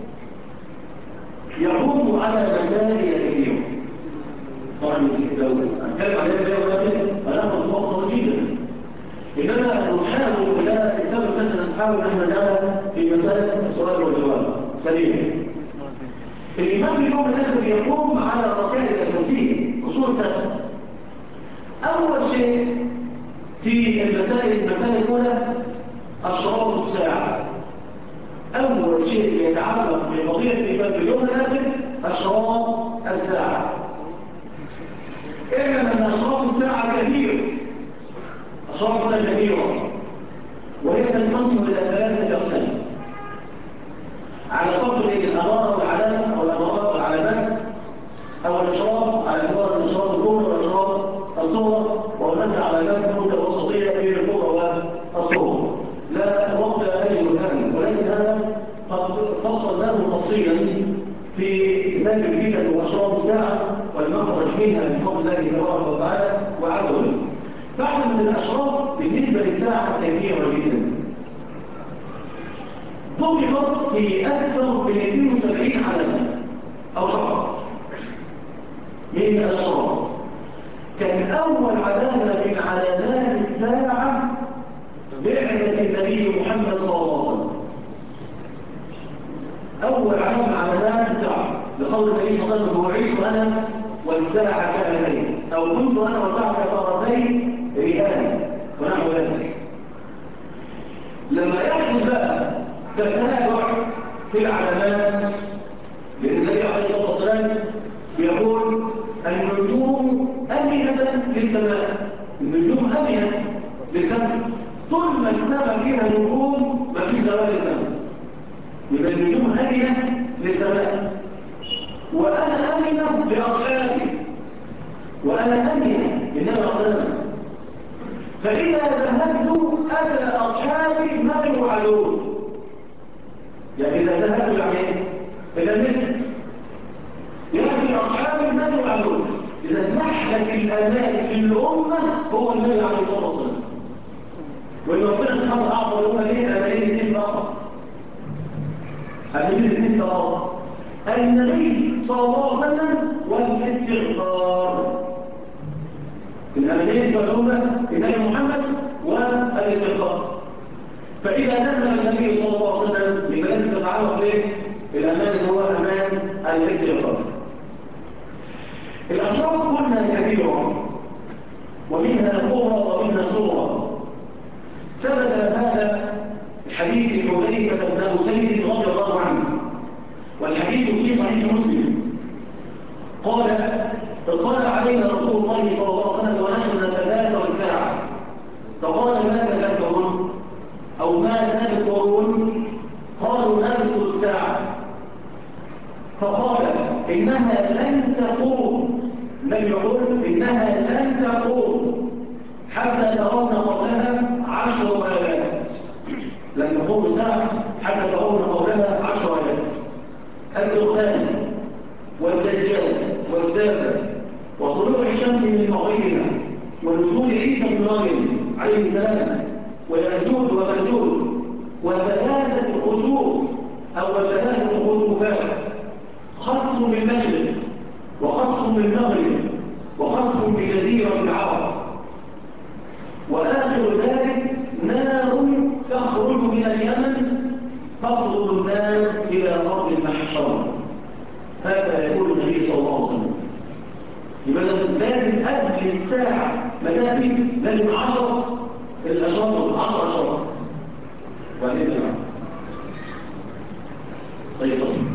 يعود على مسائل كثيرة. طبعا لو أتكلم عن اليوم الآخر فنأخذ وقت طويل جدا، إنما نحاول لا السبب أننا نحاول أن نجعل في مسألة السؤال والجواب سليم. الإيمان باليوم الآخر يقوم على الركائز الأساسية أصول ثلاثة. أول شيء في المسائل الأولى أشراط الساعة. أول شيء يتعلق بقضية الإيمان باليوم الآخر أشراط الساعة. اعلم أن أشراط الساعة كثير، أشراطنا كثيرة، وهي تنقسم إلى ثلاثة أقسام على قدر الأمارة والعلامة أو الأمارات والعلامات أو الإشراط على اعتبار الإشراط الكبرى والإشراط الصغرى، وهناك علامات متوسطية بين الكبرى والصغرى. لا وقت أجل الآن، ولكن هذا قد فصلناه تفصيلا في كتاب الفتن وأشراط الساعة والمخرج منها بفضل الله تبارك وتعالى وعز وجل. فاعلم من الأشراط بالنسبة للساعة كثيرة جدا، ضبطت في أكثر من 72 علامة أو شرط من الأشراط. كان أول علامة من علامات الساعة بعثة النبي محمد صلى الله عليه وسلم. أول علامة علامات الساعة لقول النبي صلى الله عليه وسلم بعثت أنا والساعة كهاتين، أو كنت أنا والساعة كفرسي رهان ونحو ذلك. لما يحدث بقى تتنازع في العلامات، لأن النبي عليه الصلاة والسلام يقول النجوم أمنة للسماء، النجوم أمنة للسماء، طول ما السماء فيها نجوم ما فيش زوال السماء، يبقى النجوم أمنة للسماء. وأنا أمنة لأصحابي، وأنا أمنة للنبي عليه الصلاة. فإذا ذهبت أتى أصحابي ما يوعدون، يعني إذا ذهبت يعني إذا نمت يأتي أصحابي ما يوعدون. إذا محلس الأمان للأمة هو النبي عليه الصلاة والسلام. وإن ربنا سبحانه وتعالى الأمة ليه أمانين اثنين فقط، أمانين اثنين فقط، النبي صلى الله عليه وسلم والاستغفار. الأمانين والأمة النبي محمد والاستغفار. فإذا نزل النبي صلى الله عليه وسلم لبلاد تتعلق به الأمان اللي هو أمان الاستغفار. الأشراط قلنا كثيرة، ومنها كبرى ومنها صغرى. ثبت هذا الحديث حذيفة بن أسيد رضي الله عنه، والحديث في صحيح مسلم، قال علينا رسول الله صلى الله عليه وسلم ونحن نتذاكر الساعة، فقال ما تذكرون أو ما تذكرون؟ قالوا نذكر الساعة. فقال إنها لن تقوم، النبي يقول إنها لن تقوم حتى ترون قبلها 10 آيات. لن تقوم الساعة حتى ترون قبلها 10 آيات: الدخان والدجال والدابة وطلوع الشمس من مغربها ونزول عيسى بن مريم عليه السلام ويأجوج ومأجوج وثلاثة خسوف أو ثلاثة خسوفات: خصف بالمشرق وخصف بالمغرب وخصف بجزيرة العرب، وآخر ذلك نار تخرج من اليمن تطرد الناس إلى أرض المحشر. هذا يقول النبي صلى الله عليه وسلم. يبقى لازم قبل الساعة مدافي لازم 10 الأشراط، 10 أشراط. وبعدين نعم. طيب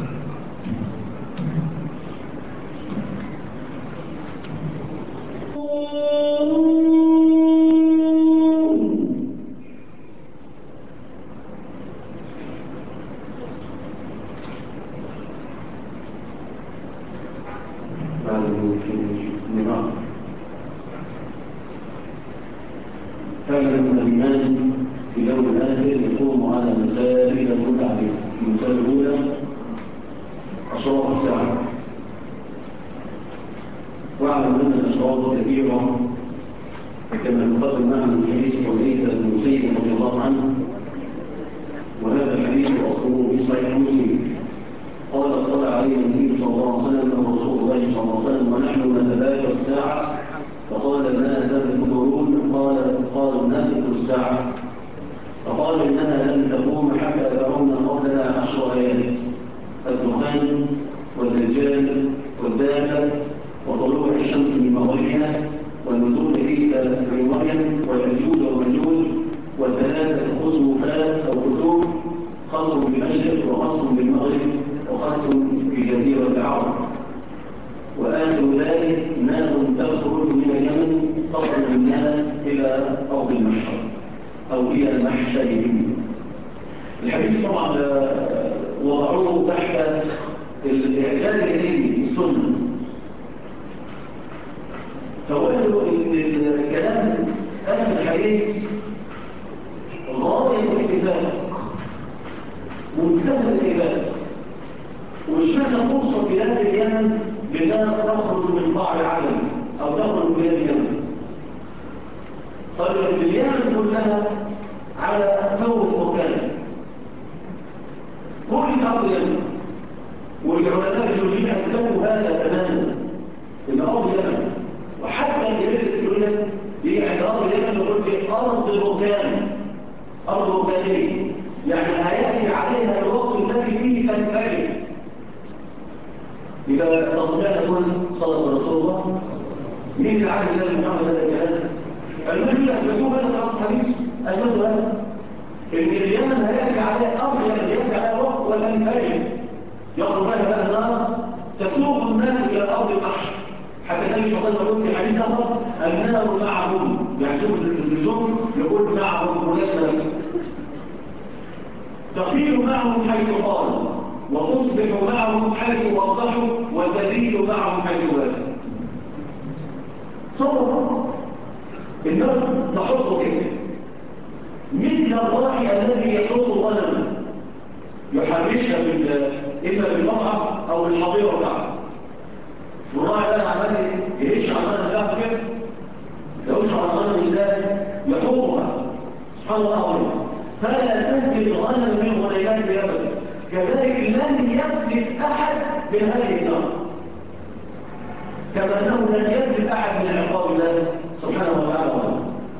فعلا الإيمان في اليوم الآخر يقوم على مسائل متعددة. المسألة الأولى أشراط الساعة، واعلم ان الاشراط كثيره كما تقدم معنا من حديث حذيفه بن سيد رضي الله عنه، وهذا الحديث اصله في صحيح مسلم. قال اطلع علينا النبي صلى الله عليه وسلم ورسول الله صلى الله عليه وسلم ونحن نتبادر الساعه، فقال ما تذكرون؟ قالوا نذكر الساعه، فقال انها لن تقوم حتى ترون قبلها 10 ايات: الدخان والدجال والدابه وطلوع الشمس من مغربها ونزول عيسى بن مريم ويأجوج ومأجوج وثلاثة خسوفات أو كسوف، خصم بالمشرق وخصم بالمغرب وخصم في جزيرة العرب، وآخر ذلك نار تخرج من اليمن تطرد الناس إلى أرض المحشر أو إلى محشرهم. الحديث طبعا وضعوه تحت الإعجاز العلمي في السنة، فوجدوا ان الكلام اهل الحديث غايه الاتفاق، منتهى الاتفاق. ومش معنى خصوصا بلاد اليمن بلاد تخرج من قاع العالم او تخرج من بلاد اليمن. قالوا ان اليمن كلها على فوق مكان، كل ارض اليمن، والعلماء الجيولوجيين اثبتوا هذا تماما، ان ارض اليمن وحتى اللي يدرس يقول لك دي ارض اليمن، يقول دي ارض مكان، ارض مكانيه، يعني هياتي عليها الوقت الذي فيه تنفجر. يبقى تصبيح يقول صدق رسول الله. مين اللي عارف الله محمد هذا الكلام؟ المجد اثبتوه هذا في الحديث، اثبتوا هذا ان اليمن هياتي عليها ارض اليمن ياتي عليها وقت وتنفجر، يخرج بقى النار تسوق الناس الى ارض المحشر. حتى النبي صلى الله عليه وسلم في حديث اخر النار معهم، يعني شوف اللزوم يقول معهم ولكن تطير معهم حيث قالوا وتصبح معهم حيث اصبحوا وتبيت معهم حيث باتوا. صور النار تحط كده مثل الراعي الذي يحط غنما يحرشها اما بالمطعم او بالحظيره بتاعته. والراعي ده عمال يهش على الغنم بتاعته كده، يهش على الغنم ازاي؟ يحوطها سبحان الله، فلا تهدي الغنم من غنيمات ابدا. كذلك لن يفلت احد من هذه النار، كما انه لن يفلت احد من عقاب الله سبحانه وتعالى.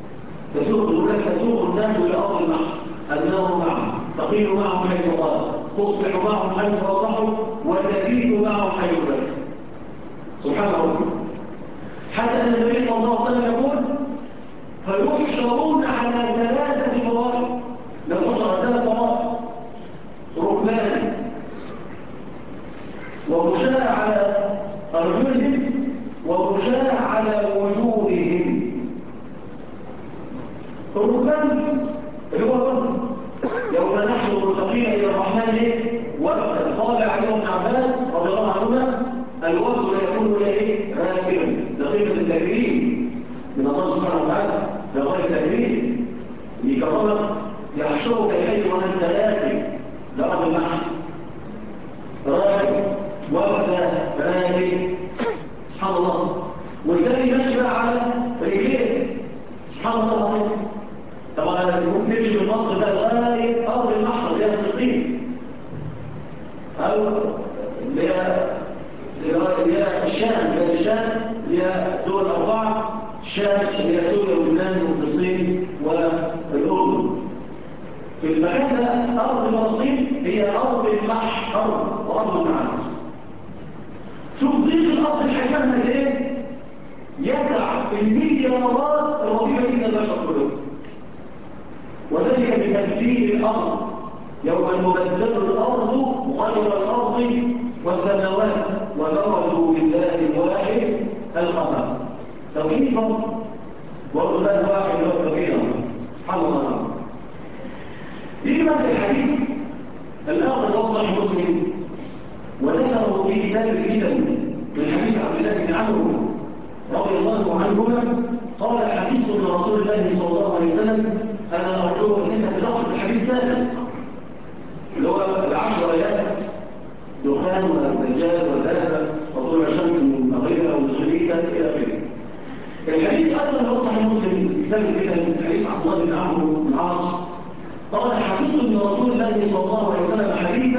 تسوق الناس الى ارض المحشر، النار معهم، تقيل معهم حيث قال، تصبح معهم حيث اصبحوا وتبيت معهم حيث باتوا. سبحان الله. حتى ان النبي صلى الله عليه وسلم يقول فيحشرون على 3 طوائف، نحشر 3 طوائف: ركبان ومشاة على ارجلهم ومشاة على وجوههم. الركبان اللي هو الركب، يوم نحشر المتقين الى الرحمن وفدا. قال علي بن عباس رضي الله عنهما الوفد لا يكون ولا راكبا، ده قيمه التكريم من الله سبحانه وتعالى، ده غير التكريم يكرمك يحشرك اليه وانت راكب لارض المحشر، راكب وفدا راكب سبحان الله. والثاني ماشي بقى على رجليه سبحان الله. طبعا ممكن تمشي من مصر بقى لغايه ارض المحشر اللي هي فلسطين او اللي هي الشام، اللي هي دول 4: الشام اللي هي سوريا ولبنان وفلسطين والاردن. في المكان ده ارض فلسطين هي ارض المحشر وارض المعاد. شوف ضيق الارض الحجمها ايه؟ يسع المليارات الرهيبه جدا البشر كلهم. وذلك بتبديل الارض، يوم نبدل الارض غير الارض والسماوات وبرزوا لله الواحد القهار. توحيد برضه لا الواحد له توحيد سبحان الله. يجي بقى الحديث الاخر هو صحيح مسلم، وذكره في كتاب الفتن من حديث عبد الله بن عمرو رضي الله عنهما قال حديث من رسول الله صلى الله عليه وسلم انا ارجو ان انت تلاحظ الحديث هذا اللي هو 10 ايات: دخان والدجال والذهب وطلوع الشمس من مغربها ونزول عيسى الى كتاب الفتن حديث عبد الله بن عمرو بن العاص قال حدثت من رسول الله صلى الله عليه وسلم حديثا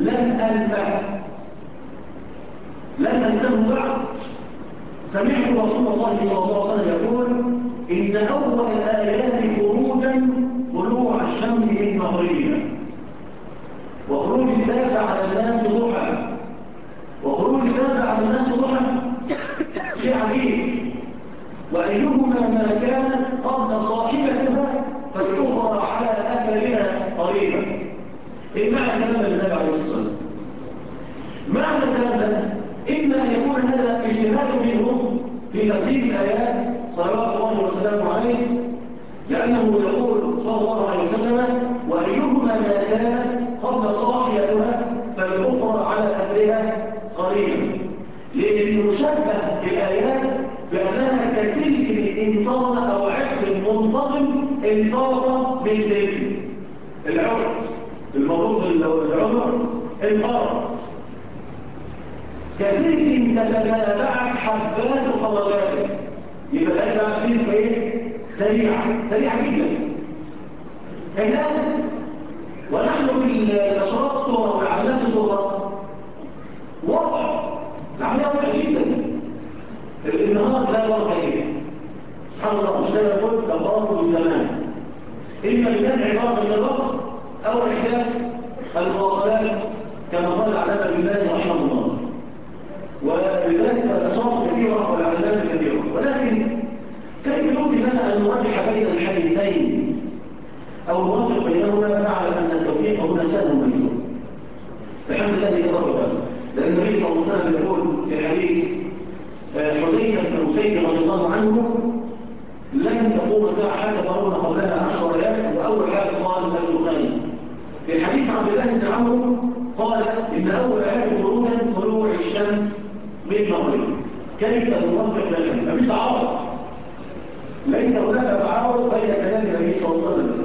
لم أنساه بعد. سمعت رسول الله صلى الله عليه وسلم يقول إن أول الآيات خروجا طلوع الشمس من مغربها، وخروج الدابة على الناس ضحى، وخروج الدابة على الناس ضحى شيء عجيب، وأيهما ما كانت قبل صاحبتها فالأخرى على أثرها قريبا. إيه معنى كلام النبي عليه الصلاة والسلام؟ معنى الكلام ده إما أن يكون هذا اجتهاد منهم في ترتيب الآيات صلوات الله وسلامه عليه، لأنه يقول صلى الله عليه وسلم وأيهما ما كانت قبل صاحبتها فالأخرى على أثرها قريبا، لأنه شبه الآيات بأنها كسلك انفرد أو عقد منتظم انفرد من سلك العقد المربوط بالعمر انفرد كسلك تتتابعت حبات وخرجات، يبقى الآية بقى سلك ايه؟ سريعة جدا. هنا ونحن في الأشراط صورة والعملات صورة واضح، العملية واضحة جدا. النهار لا واضح جدا، سبحان الله. مش كده يقول تقارب الزمان إما بنزع بعض النظر أو إحداث المواصلات كما قال علامة بن باز رحمه الله، ولذلك الأشراط كثيرة والعلامات كثيرة. ولكن كيف يمكن لنا أن نرجح بين الحديثين أو نوافق بينهما؟ نعلم أن التوفيق هنا سهل ميسور الحمد لله كما قال، لأن النبي صلى الله عليه وسلم يقول في حديث حذيفة بن أسيد رضي الله عنه لن تقوم ساعة حتى ترون قبلها 10 آيات، وأول حاجة قال الدخان. في حديث عبد الله بن عمرو قال إن أول آيات خروجا طلوع الشمس من مغربها. كيف نوفق بينهما؟ مفيش تعارض، ليس هناك تعارض بين كلام النبي صلى الله عليه وسلم.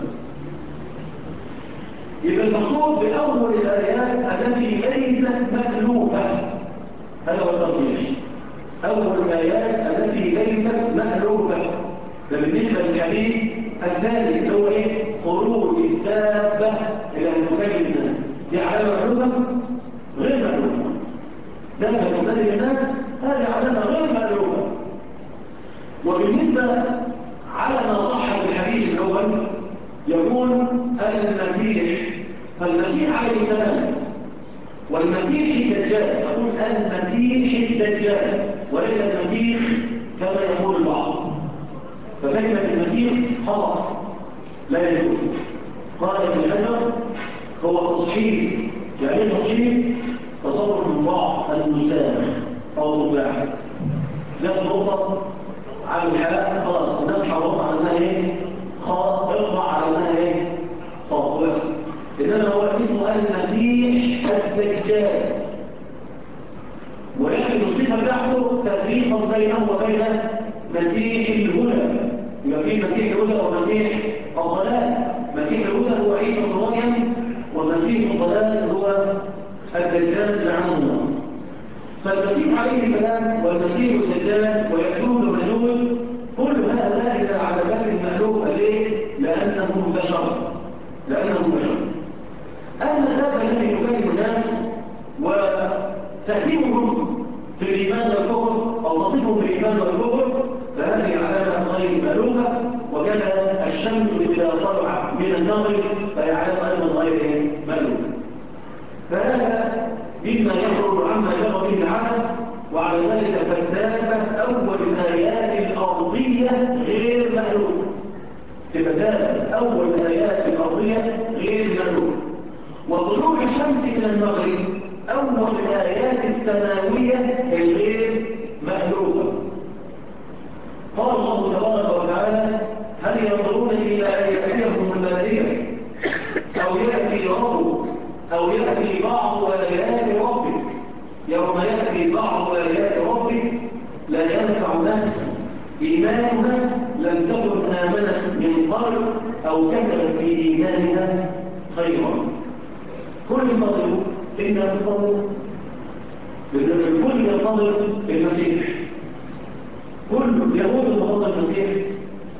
يبقى المقصود بأول الآيات التي ليست مألوفة، هذا هو الترجيح. أول الآيات التي ليست مألوفة، ده بالنسبة للحديث الثاني اللي هو إيه؟ خروج الدابة إلى أن تكلم الناس، دي علامة مألوفة؟ غير مألوفة. دابة تكلم الناس هذه علامة غير مألوفة. وبالنسبة على ما صح في الحديث الأول يقول المسيح، فالمسيح عليه السلام والمسيح الدجال، يقول المسيح الدجال وليس المسيح كما يقول البعض، فكلمة المسيح خطأ لا يجوز. قال ابن حجر هو تصحيح، يعني ايه تصحيح؟ تصور من بعض النساخ أو طباع لا نقطة على الحياة خلاص الناس حرصت على انها ايه؟ خاط اقطع على انها ايه؟ خاط بس. انما هو اسمه المسيح الدجال، ولكن الصفه بتاعته تفريقا بينه وبين مسيح الهدى. يبقى في مسيح الهدى ومسيح الضلال. مسيح الهدى هو عيسى بن مريم، ومسيح الضلال هو الدجال لعنه الله. فالمسيح عليه السلام والمسيح الدجال ويأجوج ومأجوج كل هؤلاء إلى علامات مألوفة. ليه؟ لأنهم بشر. أما الدابة التي تكلم الناس وتسيبهم في الإيمان والكفر أو تصفهم بالإيمان والكفر فهذه علامة غير مألوفة. وكذا الشمس إذا طلع من النهر فهي علامة أيضا غير مألوفة. فهذا مما يخرج عما جرى به العالم. وعلى ذلك فالدابة أول الآيات الأرضية غير مألوفة. الدابة أول الآيات الأرضية غير مألوفة. وطلوع الشمس من المغرب أول الآيات السماوية الغير مألوفة. قال الله تبارك وتعالى هل ينظرون إلا أن يأتيهم الملائكة أو يأتي ربك أو يأتي بعض آيات ربك يوم يأتي بعض آيات ربك لا ينفع نفسا إيمانها لم تكن آمنت من قبل أو كسبت في إيمانها خيرا. كل ينتظر إلا ينتظر، الكل ينتظر المسيح، كل اليهود ينتظر المسيح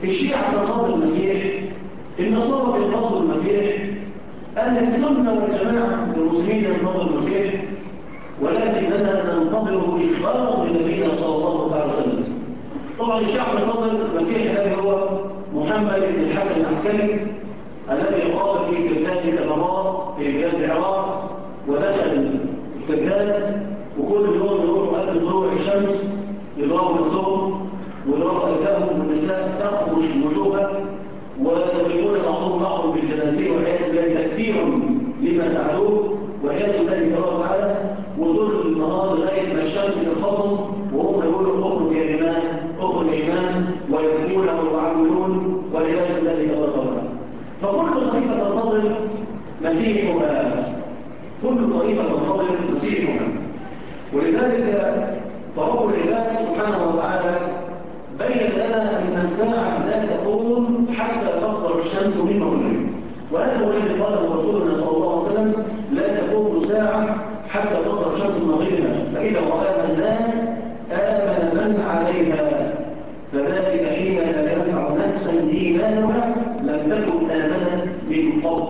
الشيعة بينتظروا المسيح، النصارى بينتظروا المسيح، أهل السنة والجماعة المسلمين ينتظروا المسيح، ولكننا ننتظر إخبارا من نبينا صلى الله عليه وسلم. طبعا الشعب ينتظر المسيح الذي هو محمد بن الحسن العسكري الذي قام في استبداد سمراء في بلاد العراق، ودخل استبداد وكل يوم يروحوا قبل طلوع الشمس يضربوا نفسهم ويضربوا أجدادهم والنساء تخرج وجوهها ويضربون بعضهم بعضا بالجنازير والعياذ بالله تكفيرا لما فعلوه والعياذ بالله تبارك وتعالى، وطول النهار لغايه ما الشمس تخفضهم وهم يقولوا اخرج يا امام اخرج يا امام ويبكون ويعاونون والعياذ بالله تبارك وتعالى. فكل طريقه تنتظر مسيحها، كل طريقه تنتظر مسيحها. ولذلك فرب العباد سبحانه وتعالى بين لنا ان الساعه لا تقوم حتى تطلع الشمس من مغربها، وهذا هو الذي قاله رسولنا صلى الله عليه وسلم: لا تقوم الساعه حتى تطلع الشمس من مغربها، فاذا راها الناس امن من عليها، فذلك حين لا ينفع نفسا ايمانها لم تكن امنت من قبل.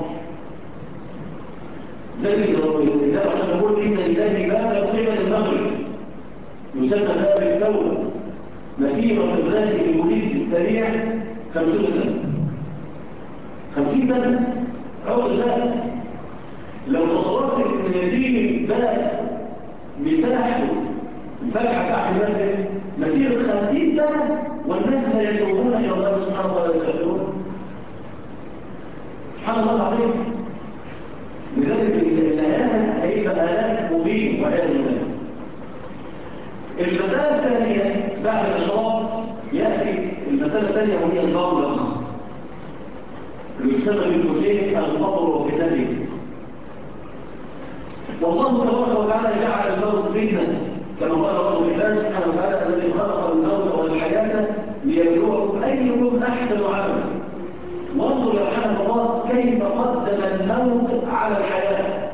زي الله عشان يقول ان لله باب قبل المغرب يسمى باب التوبه، مسيرة الراكب المريد السريع 50 سنة. 50 سنة عود الباب. لو تصورت ان يدين باب مساحته الفتحة تحت المنزل مسيرة 50 سنة والناس لا يتوبون الى الله سبحانه وتعالى يستغفرون. سبحان الله العظيم. لذلك الآن هيبقى آلات مبين والعياذ بالله. المسألة الثانية بعد الإشراط يأتي المسألة الثانية وهي البرزخ اللي يسمى بالقوسين القبر وفتنته. والله تبارك وتعالى جعل الموت فتنة كما قال رب العباد سبحانه وتعالى: الذي خلق الموت والحياة ليبلوكم أيكم أحسن عملا. وانظر يا رحمة الله كيف قدم الموت على الحياة،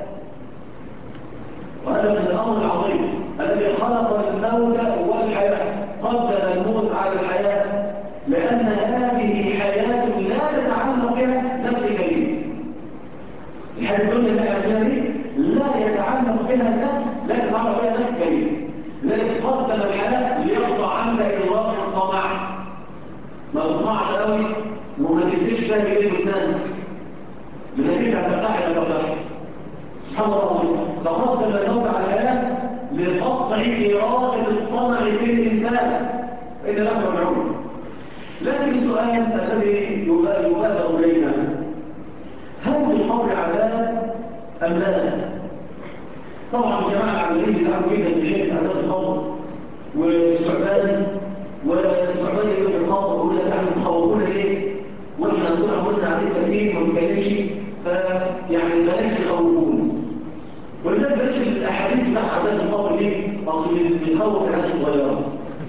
وهذا من الأمر العظيم. الذي خلق الموت والحياة قدم الموت على الحياة، لأن هذه حياة لا تتعلق بها نفس كريم. الحياة الدنيا اللي احنا دي لا يتعلق بها النفس، لا تتعلق بها نفس كريم. لذلك قدم الحياة ليقطع عنك إضرار الطمع. ما تطمعش قوي وما تنسيش فيها بإيديك وسنانك لنتيجة هتفتح لك وفتح. سبحان الله. فقدم الموت على الحياة لقطع إرادة الطمع في الإنسان إذا لم يرجعون. لكن السؤال الذي يبادر إلينا: هل في القبر عذاب أم لا؟ طبعا الجماعة العمليين يزعلوا جدا من حيث عذاب القبر والثعبان يقول القبر ويقول لك احنا مخوفونا ليه؟ واحنا نقول عملنا عليه سكين وما بنتكلمش، فيعني بلاش تخوفونا. ولذلك بلاش الاحاديث بتاعت عذاب القبر دي، اصل بتخوف العيال الصغيره.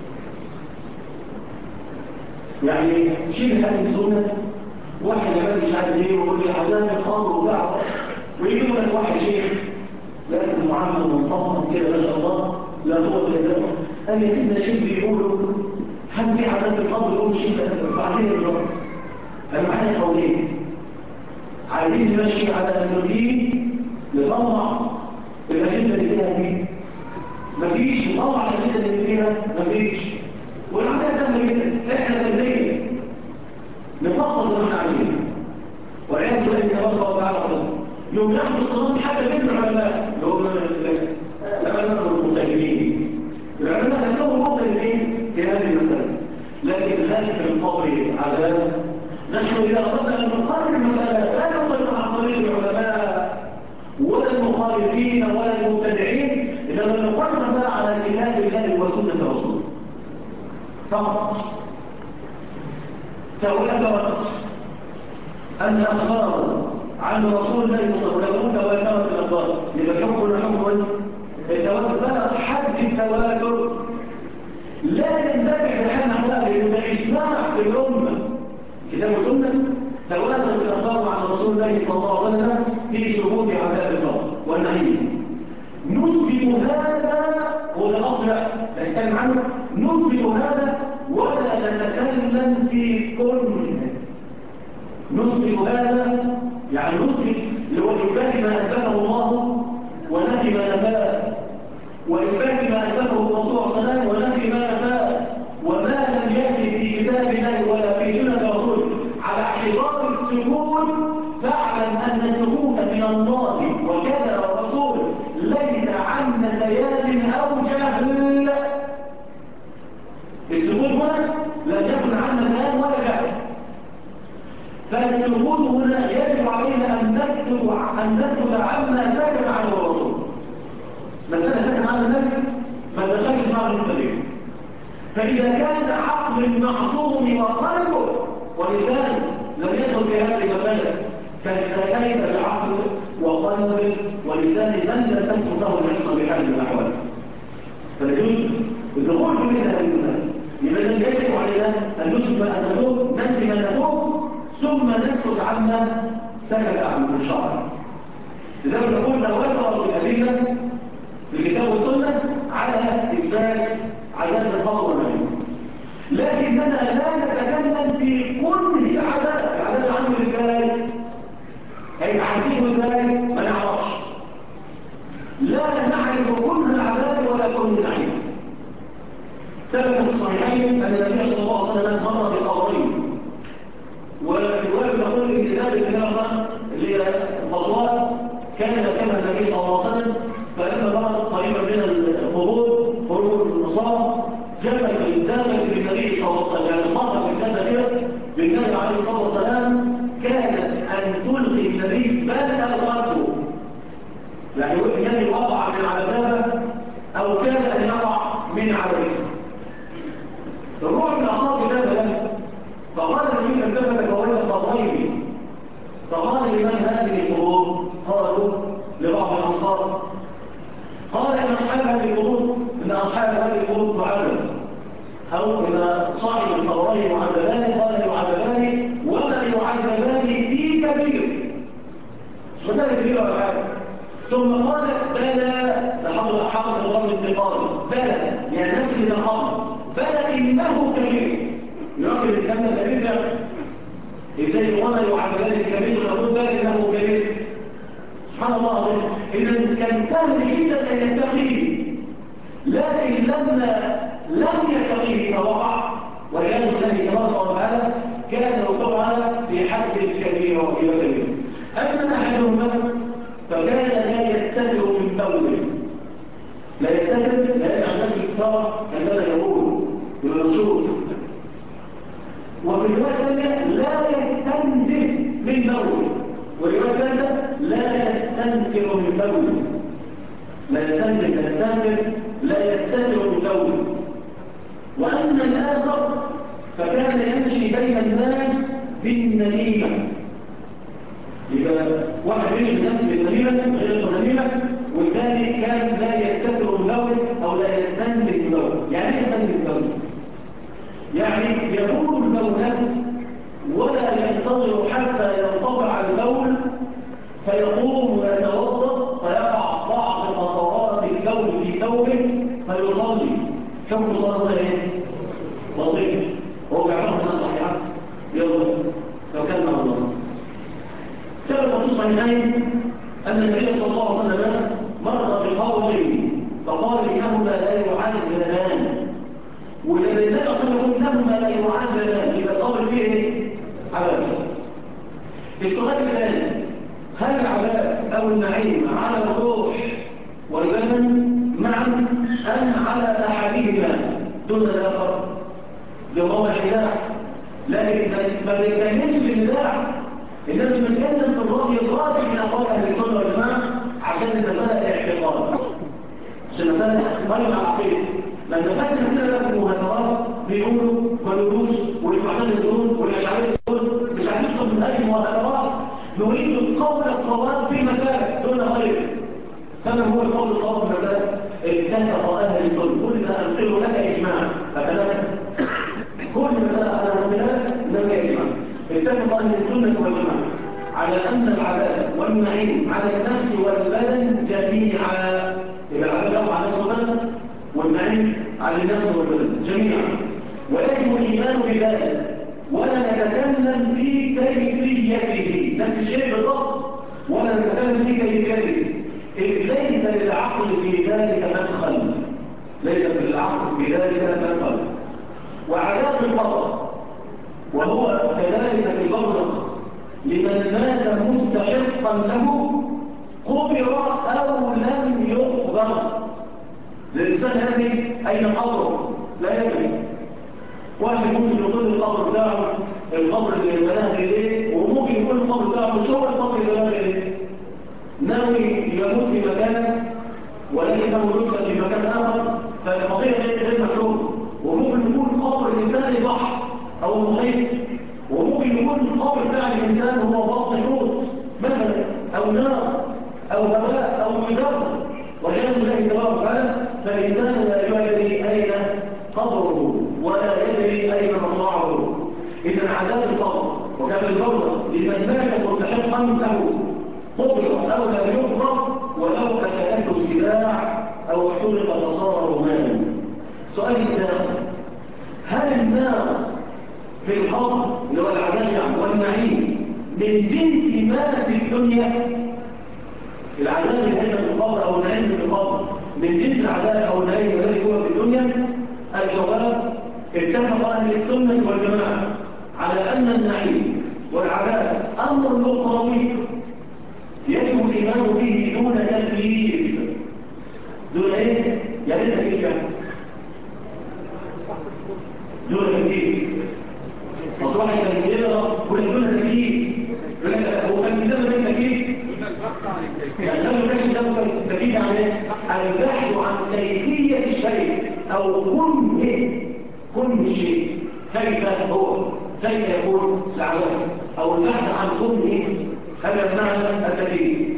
يعني شيل حد السنه واحد يعمل مش عارف ايه ويقول لي عذاب القبر وبتاع، ويجيب لك واحد شيخ لازم معامله منطقه كده ما شاء الله لا قوه الا بالله، قال يا سيدنا شيخ بيقولوا هل في عذاب القبر؟ يقول الشيخ عايزين الرب. انا معايا قولين، عايزين نمشي على انه فيه نطلع الأجندة اللي فيها فيه مفيش، نطلع الأجندة اللي فيها مفيش، والعملية سهلة جدا. احنا تنزيل نفصل زي ما احنا عايزين، والعياذ بالله تبارك وتعالى يوم ياخد الصلاة حاجة من العلماء اللي هم العلماء المتكلمين، العلماء نفسهم مختلفين في هذه المسألة. لكن هل في القبر عذاب؟ نحن إذا أردنا أن نقرر المسألة لا نقرر عن طريق العلماء ولا المخالفين ولا المبتدعين، إنما نقرر مسألة على كتاب الله وسنة رسوله فقط. تواترت أن أخبار عن رسول الله صلى الله عليه وسلم تواترت الأخبار، يبقى حكم التواتر بلغ حد التواتر لا يندفع بحال أحوال، لأنه ده إجماع في الأمة كتاب وسنة. تواتر الأخبار عن رسول الله صلى الله عليه وسلم في ثبوت عذاب القبر والنعيم. نثبت هذا هو الأصل نتكلم عنه، نثبت هذا ولا نتكلم في كن. نثبت هذا، يعني نثبت لإثبات ما أثبته الله ونفي ما نفاه، وإثبات ما أثبته الرسول صلى الله عليه وسلم ونفي ما نفاه، وما لم يأتي في كتاب الله ولا في سنة رسوله على اعتبار السكوت، فاعلم أن السكوت من الله وكذا الرسول ليس عن نسيان أو جهل. السكوت هنا لم يكن عن نسيان ولا جهل، فالسكوت هنا يجب علينا أن نسكت عما سكت عنه الرسول. مسألة سكت عنه النبي ما دخلش معه النبي. فإذا كان عقل معصوم وقلبه ولسانه لم يدخل في هذه المسألة، كيف بعقل وقلب ولسان من لم تسكت له العصمة بحال من الأحوال؟ فيجوز الدخول في مثل هذه المسألة. لماذا يجب علينا أن نثبت ما أثبتوه، ننفي ما نفوه، ثم نسكت عما سكت عنه الشرع. لذلك نقول نواتر الأدلة في الكتاب والسنة على إثبات عذاب القبر والنعيم، لكننا لا نتكلم في كل العذاب. العذاب عنه ازاي؟ هيبقى عارفينه ازاي؟ ما نعرفش. لا نعرف كل العذاب ولا كل النعيم. ثبت في الصحيحين أن النبي صلى الله عليه وسلم مر بقبرين، والرواية بتقول إن ذلك الناس اللي هي الأصوات كان كما النبي صلى الله عليه وسلم، فلما مرت قريبا من القبور قبور النصارى جبل داخل بالنبي صلى الله عليه وسلم، يعني خاطر في الداخل كده بالنبي عليه الصلاه والسلام، كانت ان تلقي النبي بدء القتل، يعني النبي وقع من على الدابه او كاد ان يقع من عليه. الروح من اصحاب الدابه ده فقال النبي الدابه فوجد قبرين، فقال لمن هذه القبور؟ قالوا لبعض الانصار. قال ان اصحاب هذه القبور ان اصحاب هذه القبور تعذب، او ان صاحب القبرين يعذبان. قال يعذبان وما يعذبان في كبير، مش مسألة كبيرة ولا حاجة. ثم قال بلى، حافظ الغرب الانتقالي، بلى يعني ناس اللي نقام، بلى انه كبير، يؤكد الكلام كبير يعني ازاي وما يعذبان في كبير ويقول بلى انه كبير. سبحان الله العظيم. إذا كان سهل جدا أن يتقيه، لكن لما لم يتقيه فوقع والعياذ بالله تبارك وتعالى، كان وقع في حد الكبير وكبير. أما أحدهما فكان لا يستتر من بوله، لا يستتر، لا يجعل نفسه ستارة عندما يقول بالمنشور. وفي الرواية الثانية لا يستنزف من بوله، والرواية الثالثة لا يستنفر من بوله، لا يستنزف، لا يستنفر، لا يستتر من بوله. وأما الآخر فكان يمشي بين الناس بالنميمة. يبقى واحد يمشي بالناس بالنميمة غير النميمة، والثاني كان لا يستتر من بوله أو لا يستنزف من بوله. يعني ايه يستنزف من بوله؟ يعني يبول البول ولا ينتظر حتى ينقطع البول فيقوم ويتوضا فيقع بعض قطرات البول في ثوبه فيصلي. كم صلاه ايه؟ لطيف. هو بيعرف الناس صحيحه. يلا لو كان مع الله. ثبت في الصحيحين ان النبي صلى الله عليه وسلم مر بقوم فقال انهما لا يعذبان، ولما النبي صلى الله عليه وسلم يقول انهما لا يعذبان يبقى القبر فيه ايه؟ عذاب. السؤال الثاني، هل العذاب او النعيم على الروح والبدن معا ام على احدهما دون الاخر؟ ده موضوع النزاع، لكن ما بنتكلمش في النزاع، الناس بنتكلم في الراي الراجح من اقوال اهل السنه والجماعه عشان المساله اعتقاد، عشان المساله غير عقيده. لما دخلت المساله في المهاترات بيقولوا ما بيقولوش، والمعتزله يقولوا والاشاعره يقولوا مش هندخل من هذه المهاترات، نريد القول الصواب في المساله دون غيره. كما هو القول الصواب في المساله اتفق اهل السنه، كل ما انقل لك اجماع، فكذلك كل مساله انا انقل لك لم يجمع. اتفق اهل السنه والجماعه على ان العذاب والنعيم على النفس والبدن جميعا، يبقى العذاب على النفس والبدن والنعيم على النفس والبدن جميعا. ويجب الإيمان بذلك ولا نتكلم في كيفيته، نفس الشيء بالضبط، ولا نتكلم في كيفيته، إذ ليس للعقل في ذلك مدخل، ليس للعقل في ذلك مدخل. وعذاب القبر وهو كذلك في البرزخ لمن مات مستحقا له قبر أو لم يقبر. الإنسان هذه أين قبره؟ لا يدري. واحد ممكن يقول القبر بتاعه القبر اللي بناه إليه، وممكن يكون القبر بتاعه مش هو القبر اللي بناه إليه، ناوي يموت في مكان ولكنه يدفن في مكان آخر، فالقضية غير مشهورة. وممكن يكون قبر الإنسان البحر أو المحيط، وممكن يكون القبر بتاع الإنسان هو بطن حوت مثلا، أو نار أو هواء أو مدار، والعياذ بالله تبارك وتعالى. فالإنسان لا يدري أين قبره ولا يدري أين مصرعه. إذا عذاب القبر وكان البرزخ لمن مات مستحقا له قبر أو لم يقبر ولو أكلته السباع أو احترق فصار رمانا. سؤال الداخل: هل النار في القبر اللي هو العذاب والنعيم من جنس ما في الدنيا؟ العذاب اللي هيبقى في القبر أو النعيم في القبر من جنس العذاب أو النعيم الذي هو في الدنيا؟ الجواب: اتفق أهل السنة والجماعة على أن النعيم والعذاب أمر أخروي يجب الإيمان به دون تكليف. دون إيه؟ يعني إيه تكليف يعني؟ دون تكليف. مصروح التكليف ولا دون تكليف؟ يقول لك هو كان بيسمى ايه تكليف؟ يعني لما البحث ده تكليف عن ايه؟ البحث عن كيفية الشيء أو كن الشيء، كيف هو، كيف يكون العذاب، أو البحث عن كن هذا معنى التكليف.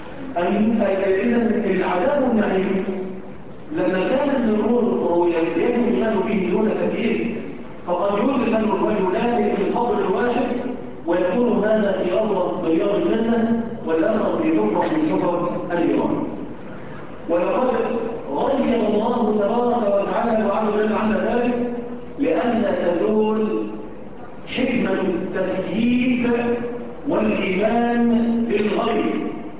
إذن العذاب والنعيم لما كانت من الأمور الأخروية يجب الإيمان به دون تكليف، فقد يدخل الرجلان في القبر الواحد ويكون هذا في أرض رياض الجنة والآخر في حفرة من حفر النيران. ولقد غير الله تبارك وتعالى وعز وجل عن ذلك لئلا تزول حكمة التكييف والإيمان بالغيب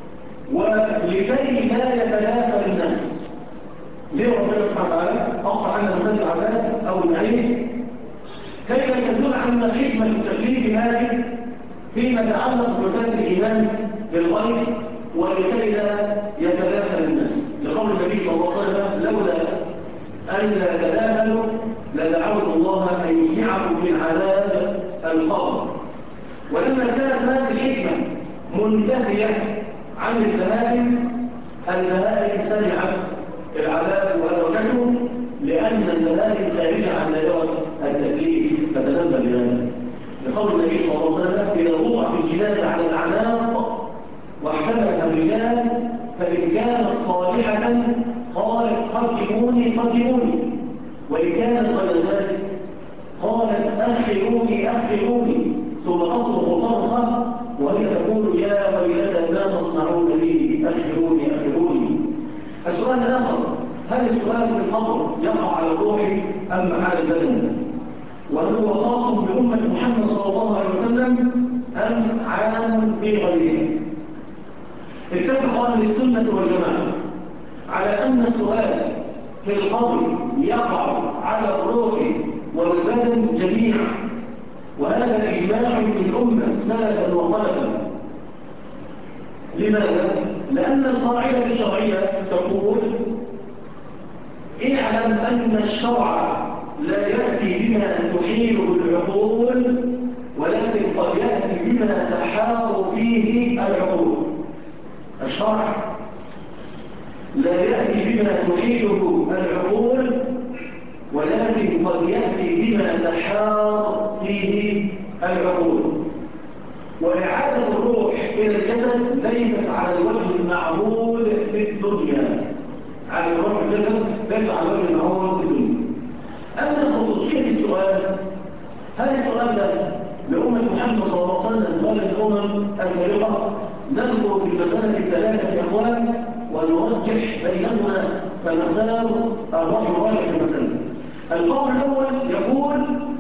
ولكي لا يتلافى الناس. ليه ربنا سبحانه وتعالى أخطأ عنا مسألة العذاب أو النعيم؟ كيف تدل عنا حكمة التكليف هذه فيما يتعلق بمسألة الإيمان بالغيب ولكي لا يتلافى الناس، لقول النبي صلى الله عليه وسلم: لولا أن لا تتلافوا لدعوت الله أن يسمعكم من عذاب القبر. ولما كانت هذه الحكمة منتهية عن البهائم، البهائم سمعت العذاب وأدركته لأن البهائم خارجة عن دائرة التكليف فتنبه بهذا، لقول النبي صلى الله عليه وسلم: إذا وضع في الجنازة على الأعناق واحتملها الرجال فإن كانت صالحة قالت قدموني قدموني، وإن كانت غير ذلك قالت أخروني أخروني، ثم تصرخ صرخة وهي تقول: يا ويلتى ما تصنعون بي أخروني أخروني. السؤال الآخر: هل السؤال في القبر يقع على الروح أم على البدن؟ وهل هو خاص بأمة محمد صلى الله عليه وسلم أم عام في غيره؟ اتفق أهل السنة والجماعة على أن السؤال في القبر يقع على الروح والبدن جميعا، وهذا إجماع في الأمة سلفا وخلفا. لماذا؟ لأن القاعدة الشرعية تقول: اعلم أن الشرع لا يأتي بما تحيله العقول ولكن قد يأتي بما تحار فيه العقول. الشرع لا يأتي بما تحيله العقول ولكن قد يأتي بما تحار فيه العقول. وإعادة الروح إلى الجسد ليست على الوجه المعمول في الدنيا، على الروح الجسد ليس على الوجه المعمول في الدنيا. أما خصوصية السؤال، هل السؤال ده لأمة محمد صلى الله عليه وسلم ولا الأمم السابقة؟ نذكر في المسألة 3 أقوال ونرجح بينهما فنختار الرأي الراجح في المسألة. القول الأول يقول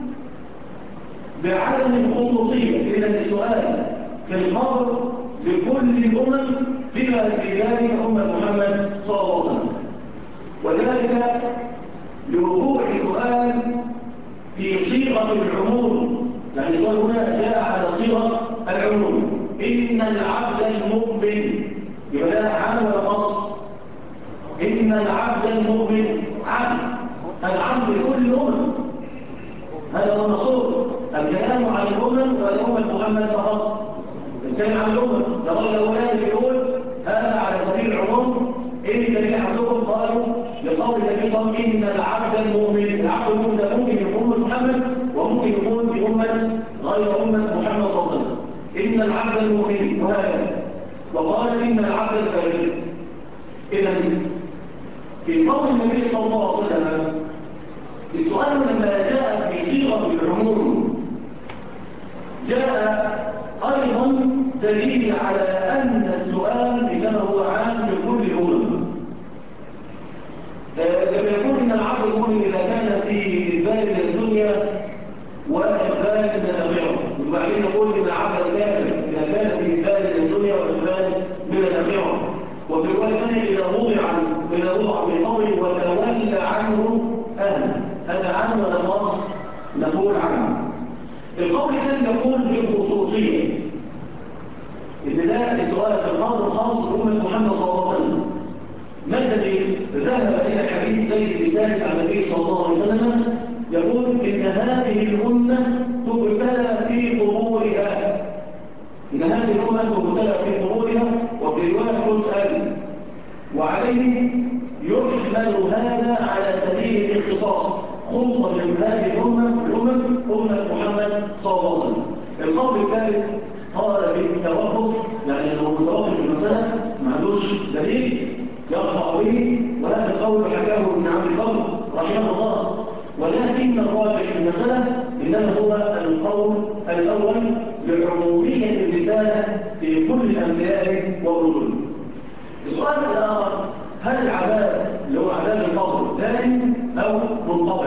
بعدم الخصوصية، إذا السؤال في القبر لكل الأمم بما في ذلك أمة محمد صلى الله عليه وسلم، وذلك لوقوع سؤال في صيغة العموم، يعني السؤال هنا جاء على صيغة العموم. إن العبد المؤمن، يبقى ده عام ولا خاص؟ إن العبد المؤمن عبد، العبد لكل الأمم، هذا هو المقصود. الكلام عن الأمم والأمة محمد فقط، الكلام عن الأمم. الرجل الأولاني يقول هذا على سبيل العموم، إن الذي عندكم قالوا لقول النبي صلى الله عليه وسلم إن العبد المؤمن، العبد المؤمن ده ممكن يكون أمة محمد وممكن يكون بأمة غير أمة محمد صلى الله عليه وسلم. إن العبد المؤمن وهكذا، وقال إن العبد الكافر. إذا في قول النبي صلى الله عليه وسلم السؤال لما جاء بصيغة العموم جاء أيضا دليل على أن السؤال إنما هو عام لكل الأمم. لما يقول إن العبد المؤمن إذا كان في إقبال الدنيا وإقبال من الآخرة، وبعدين يقول إن العبد الكافر إذا كان في إقبال من الدنيا وإقبال من الآخرة، وفي الرواية الثانية إذا وضع في قوله وتولى عنه أهل، هذا عنه ولا خاص؟ نقول عنه. القول الثاني يقول بالخصوصية، إن ده السؤال في القول الخاص بأمة محمد صلى الله عليه وسلم. مثلا ذهب إلى حديث زيد بن ثابت عن النبي صلى الله عليه وسلم يقول إن هذه الأمة تبتلى في قبورها، إن هذه الأمة تبتلى في قبورها، وفي رواية تسأل، وعليه يحمل هذا على سبيل الاختصاص، خصوصا من هذه الأمة أمة محمد صلى الله عليه وسلم. القول الثالث قال بالتوقف، يعني أنه متوقف في المسألة ما عندوش دليل يرفع به، وهذا القول حكاه ابن عبد القول رحمه الله، ولكن الراجح في المسألة إنما هو القول الأول لعمومية الرسالة في كل الأنبياء والرسل. السؤال الآخر، هل العذاب اللي هو عذاب القبر دائم أو منقطع؟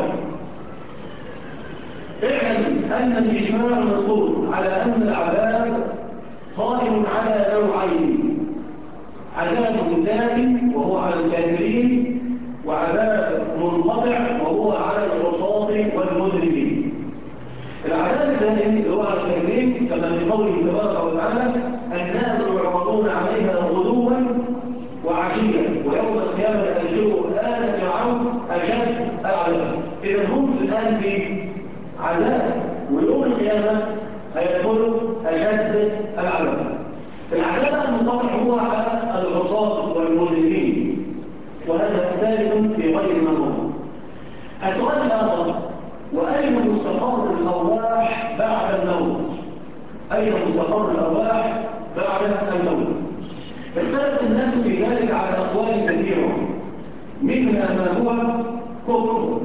اعلم أن الإجماع منقول على أن العذاب قائم على نوعين: عذاب دائم وهو على الكافرين، وعذاب منقطع وهو على العصاة والمذنبين. العذاب الدائم اللي هو على الكافرين كما في قوله تبارك وتعالى النار يعرضون عليها غدوا وعشيا ويوم القيامة يأجروا آل فرعون أشد العذاب. إذا هم الآن في عذاب، ويوم القيامة هيدخلوا أشد العذاب. العذاب المنقطع هو على العصاة والمذنبين، وهذا ثابت في غير منظور. السؤال الآخر، وأين مستقر الأرواح بعد الموت؟ أين مستقر الأرواح بعد الموت؟ اختلف الناس في ذلك على أقوال كثيرة، منها ما هو كفر.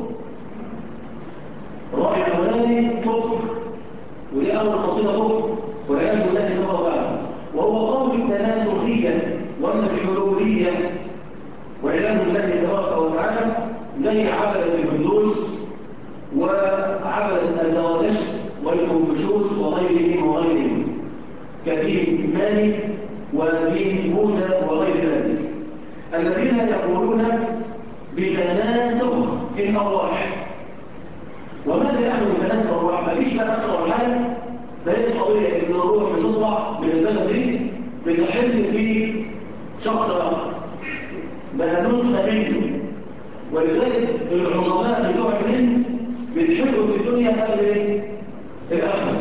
الرأي الأولاني كفر، ودي أول قصيدة كفر والعياذ بالله تعالى، وهو قول التناسخية والحلولية والعياذ بالله تبارك وتعالى، زي عبدة الهندوس وعبدة الزرادشت والكونفوشيوس وغيرهم كدين مالك ودين موسى وغير ذلك، الذين يقولون بتناسخ الأرواح. وماذا يعني بتناسخ الأرواح؟ ما فيش بقى أكثر حاجة، ده هي القضية إن الروح بتطلع من البلد دي بتحل في شخص آخر بقى نسخة منه، ولذلك العظماء بتوع الهند بتحبوا في الدنيا قبل الآخرة،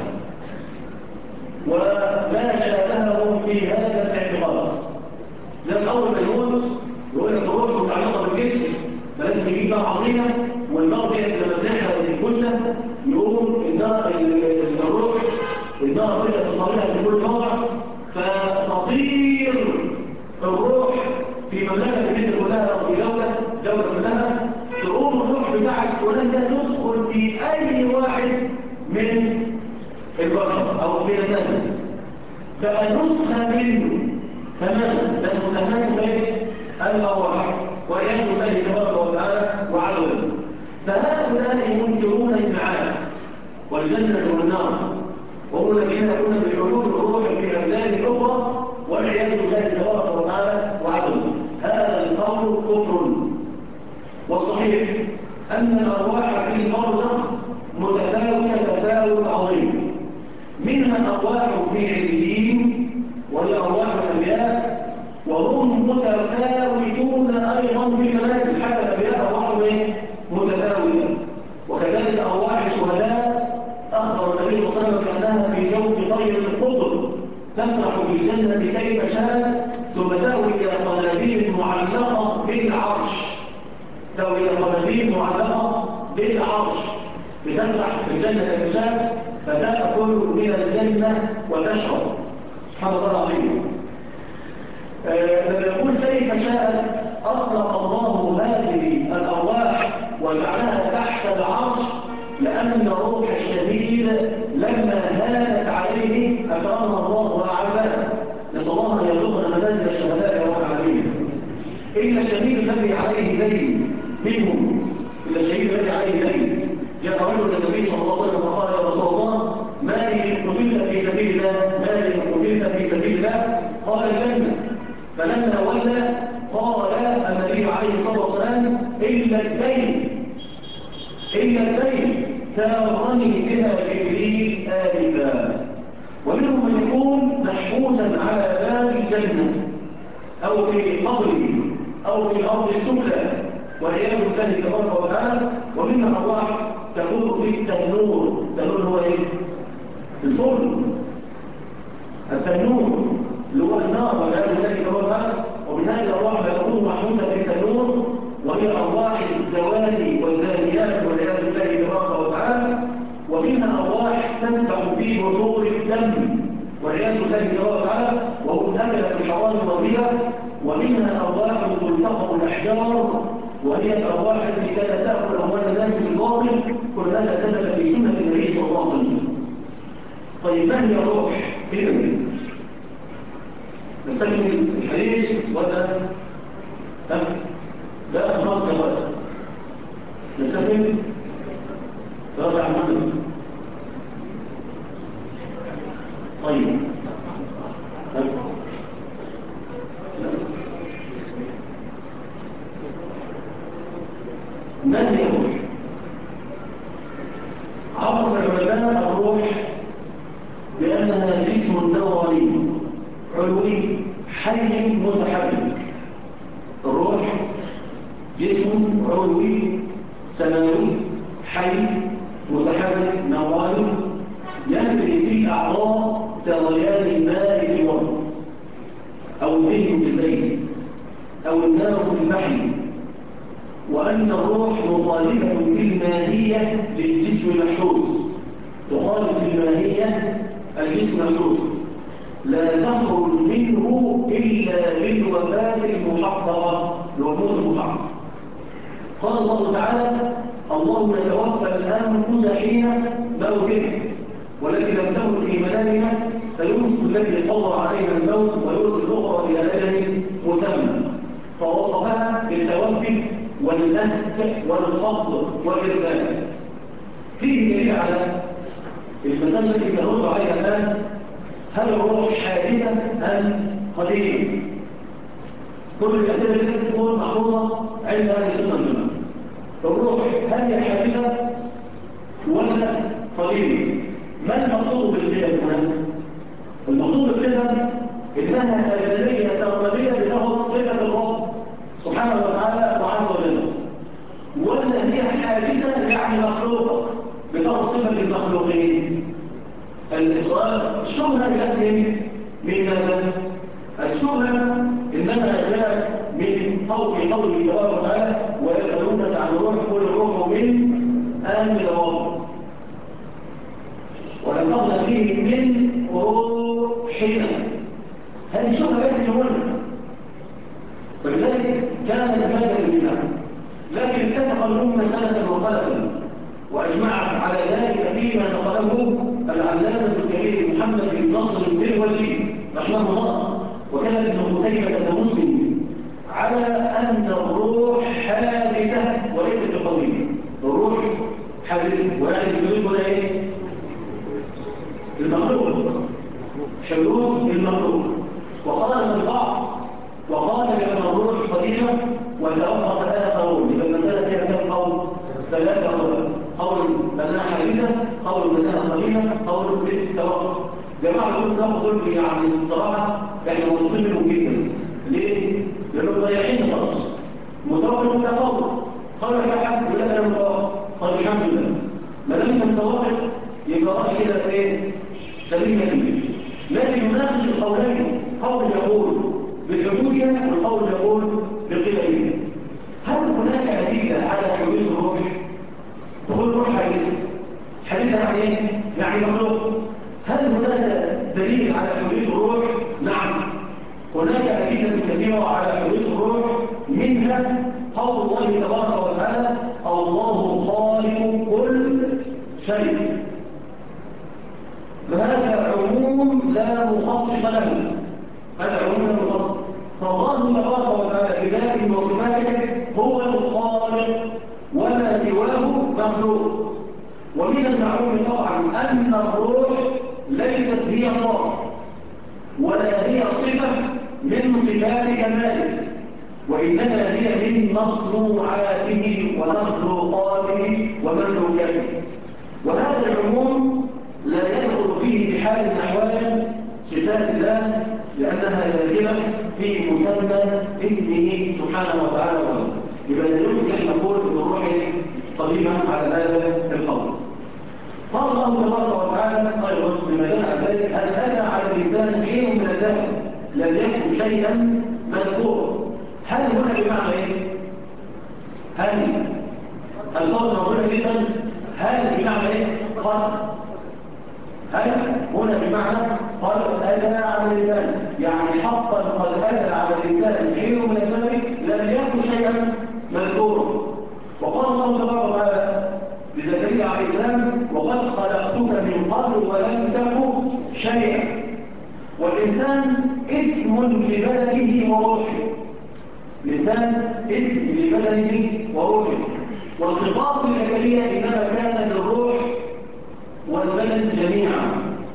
وما شابههم في هذا الاعتقاد. زي الأول ما يقول لك الروح متعلقة بالجسم، فلازم يجيب بقى عظيمة، والنار دي لما بتحرق الجثة يقوم الروح النار بدأت تطلعها في كل موضع، فتطير الروح في مملكة الهند كلها أو في دولة كلها، تقوم الروح بتاعك فلان ده تدخل في أي واحد من البشر أو من الناس، بقى نسخة منه تماما، ده متماسك بين الأرواح والعياذ بالله تبارك وتعالى وعدله. فهؤلاء ينكرون المعاد والجنة والنار، هم الذين يقولون بحلول الروح في أبدان الأخرى والعياذ بالله تبارك وتعالى وعدم. هذا القول كفر. والصحيح أن الأرواح في البرزخ متفاوتة تفاوت عظيم، منها أرواح في عليين وهي أرواح الأنبياء، وهم متفاوتون أيضا في المنازل، حتى الأنبياء أرواحهم متفاوتة. وكذلك أرواح الشهداء أخبر النبي صلى الله عليه وسلم بأنها في جوف طير الخضر تسرح في الجنة كيف شاء، ثم تأوي إلى قناديل معلقة بالعرش، تأوي إلى قناديل معلقة بالعرش بتسرح في الجنة كيف شاء، فتأكل من الجنة وتشرب. سبحان الله العظيم. لما يقول كيف شاءت أطلق الله هذه الأرواح وجعلها تحت العرش، لأن روح الشهيد لما هانت عليه أكرمها الله وأعزها. نسأل الله أن يرزقنا منازل الشهداء يا رب العالمين. إلا الشهيد الذي عليه دين منهم، إلا الشهيد الذي عليه دين. جاء رجل النبي صلى الله عليه وسلم وقال يا رسول الله ما لي إن قتلت في سبيل الله، ما لي إن قتلت في سبيل الله؟ قال الجنة. فلما ولى قال النبي عليه الصلاة والسلام إلا الدين، إلا الدين سارني بها جبريل آلفا. ومنهم من يكون محبوسا على باب الجنة أو في قبره أو في الأرض السفلى والعياذ بالله تبارك وتعالى. ومنها أرواح تكون في التنور. التنور هو إيه؟ الفرن، التنور اللي هو النار والعياذ بالله تبارك وتعالى. ومن هذه الأرواح ما تكون محبوسة في التنور وهي أرواح الزواني والزانيات والعياذ بالله تبارك وتعالى. ومنها أرواح تسبح في بحور الدم والعياذ بالله تبارك وتعالى وهم أكلت الحرام والربا. ومنها أرواح تلتقط الأحجار وهي الأرواح التي كانت تأكل أموال الناس بالباطل. كل هذا ثبت في سنة النبي صلى الله عليه وسلم. طيب ما هي الروح؟ إذن نستكمل الحديث ولا لا؟ خلاص كمان نستكمل رابع المغرب. طيب ما هي الروح؟ عرف العلماء الروح بأنها جسم نوراني علوي حي متحرك. الروح جسم علوي سماوي حي متحرك نوراني يجري في الأعضاء سريان الماء في الورد أو الذهن في الزيت أو النار في الفحم. وأن الروح مخالفة في الماهية للجسم المحسوس، تخالف في الماهية الجسم المحسوس، لا تخرج منه إلا بالوفاة المحققة الوفاة المحققة. قال الله تعالى الله يتوفى الأنفس حين موتها والتي لم تمت في منامها فيمسك التي قضى عليها الموت ويرسل الأخرى إلى أجل مسمى. فوصفها بالتوفي والأسك والقبض والإرسال. فيه دليل على المسألة التي سنرد عليها الآن: هل الروح حادثة أم قديمة؟ كل الأسئلة التي تكون محفوظة عند أهل السنة والجماعة. الروح هل هي حادثة ولا قديمة؟ ما المقصود بالقدم هنا؟ المقصود بالقدم إنها أزلية سرمدية بنفس صفة الرب سبحانه وتعالى وعز وجل، ولا هي حادثة يعني مخلوقة بنفس صفة المخلوقين؟ السؤال الشبهة جاءت من ماذا؟ الشبهة إنما جاءت من قوله تبارك وتعالى ويسألونك عن الروح قل الروح من أمر ربك ونفخنا فيه من روحنا. هذه الشبهة جاءت من هنا، ولذلك كانت هذا البدع. لكن اتفق الأمة سنة وخلفا وأجمعت على ذلك فيما نقله العلامة الكبير محمد بن نصر البروزي رحمه الله وكان ابن قتيبة مسلم على أن الروح حادثة وليست بقديمة. الروح حادثة، ويعني الحدوث هنا ايه؟ المخلوق، حدوث المخلوق. وقال البعض وقال بأن الروح قديمة وتوقف الآخرون. يبقى المسألة فيها كم قول؟ 3 قول. قول بأنها حديثة، قول بأنها قديمة، قول بالتوقف. جماعة يقولوا التوقف دول يعني بصراحة احنا مبسوطين منهم جدا. ليه؟ لأنهم ضيعين خالص. متوقف من قول. قال يا حد يقول لك أنا متوقف. طيب الحمد لله. ما دام أنت متوقف يبقى رأي كده ايه؟ سليم جدا. لكن يناقش القولين، قول يقول بحدوثها والقول يقول بقدمها. هل هناك أدلة على حدوث الروح؟ تقول الروح حديثة. حديثة يعني ايه؟ يعني مخلوق. هل هناك دليل على حدوث الروح؟ نعم. هناك أدلة كثيرة على حدوث الروح، منها قول الله تبارك وتعالى: الله خالق كل شيء. فهذا عموم لا مخصص له. هذا عموم لا مخصص. فالله تبارك وتعالى بذاته وصفاته هو الخالق، وما سواه مخلوق. ومن المعلوم طبعا أن الروح ليست هي الله، ولا هي صفة من صفات كماله، وإنما هي من مصنوعاته ومخلوقاته ومملوكاته. وهذا العموم لا يدخل فيه بحال من أحوال صفات الله، لأنها داخلة في مسمى اسمه سبحانه وتعالى وغيره. يبقى لا يمكن أن نقول أن الروح قديمة على هذا القول. قال الله تبارك وتعالى أيضا بما جاء ذلك: هل أتى على الإنسان حين من الدهر لم يكن شيئا مذكورا. هل هنا بمعنى إيه؟ هل الفضل ربنا إذن هل بمعنى إيه؟ قد. هل هنا بمعنى قد أتى على الإنسان، يعني حقا قد أتى على الإنسان حين من الدهر لم يكن شيئا مذكورا. وقال الله تبارك وتعالى لزكريا عليه السلام: وقد خلقتك من قبل ولم تك شيئا. والإنسان اسم لبدنه وروحه. الإنسان اسم لبدنه وروحه. والخطاب لزكريا إنما كان للروح والبدن جميعا.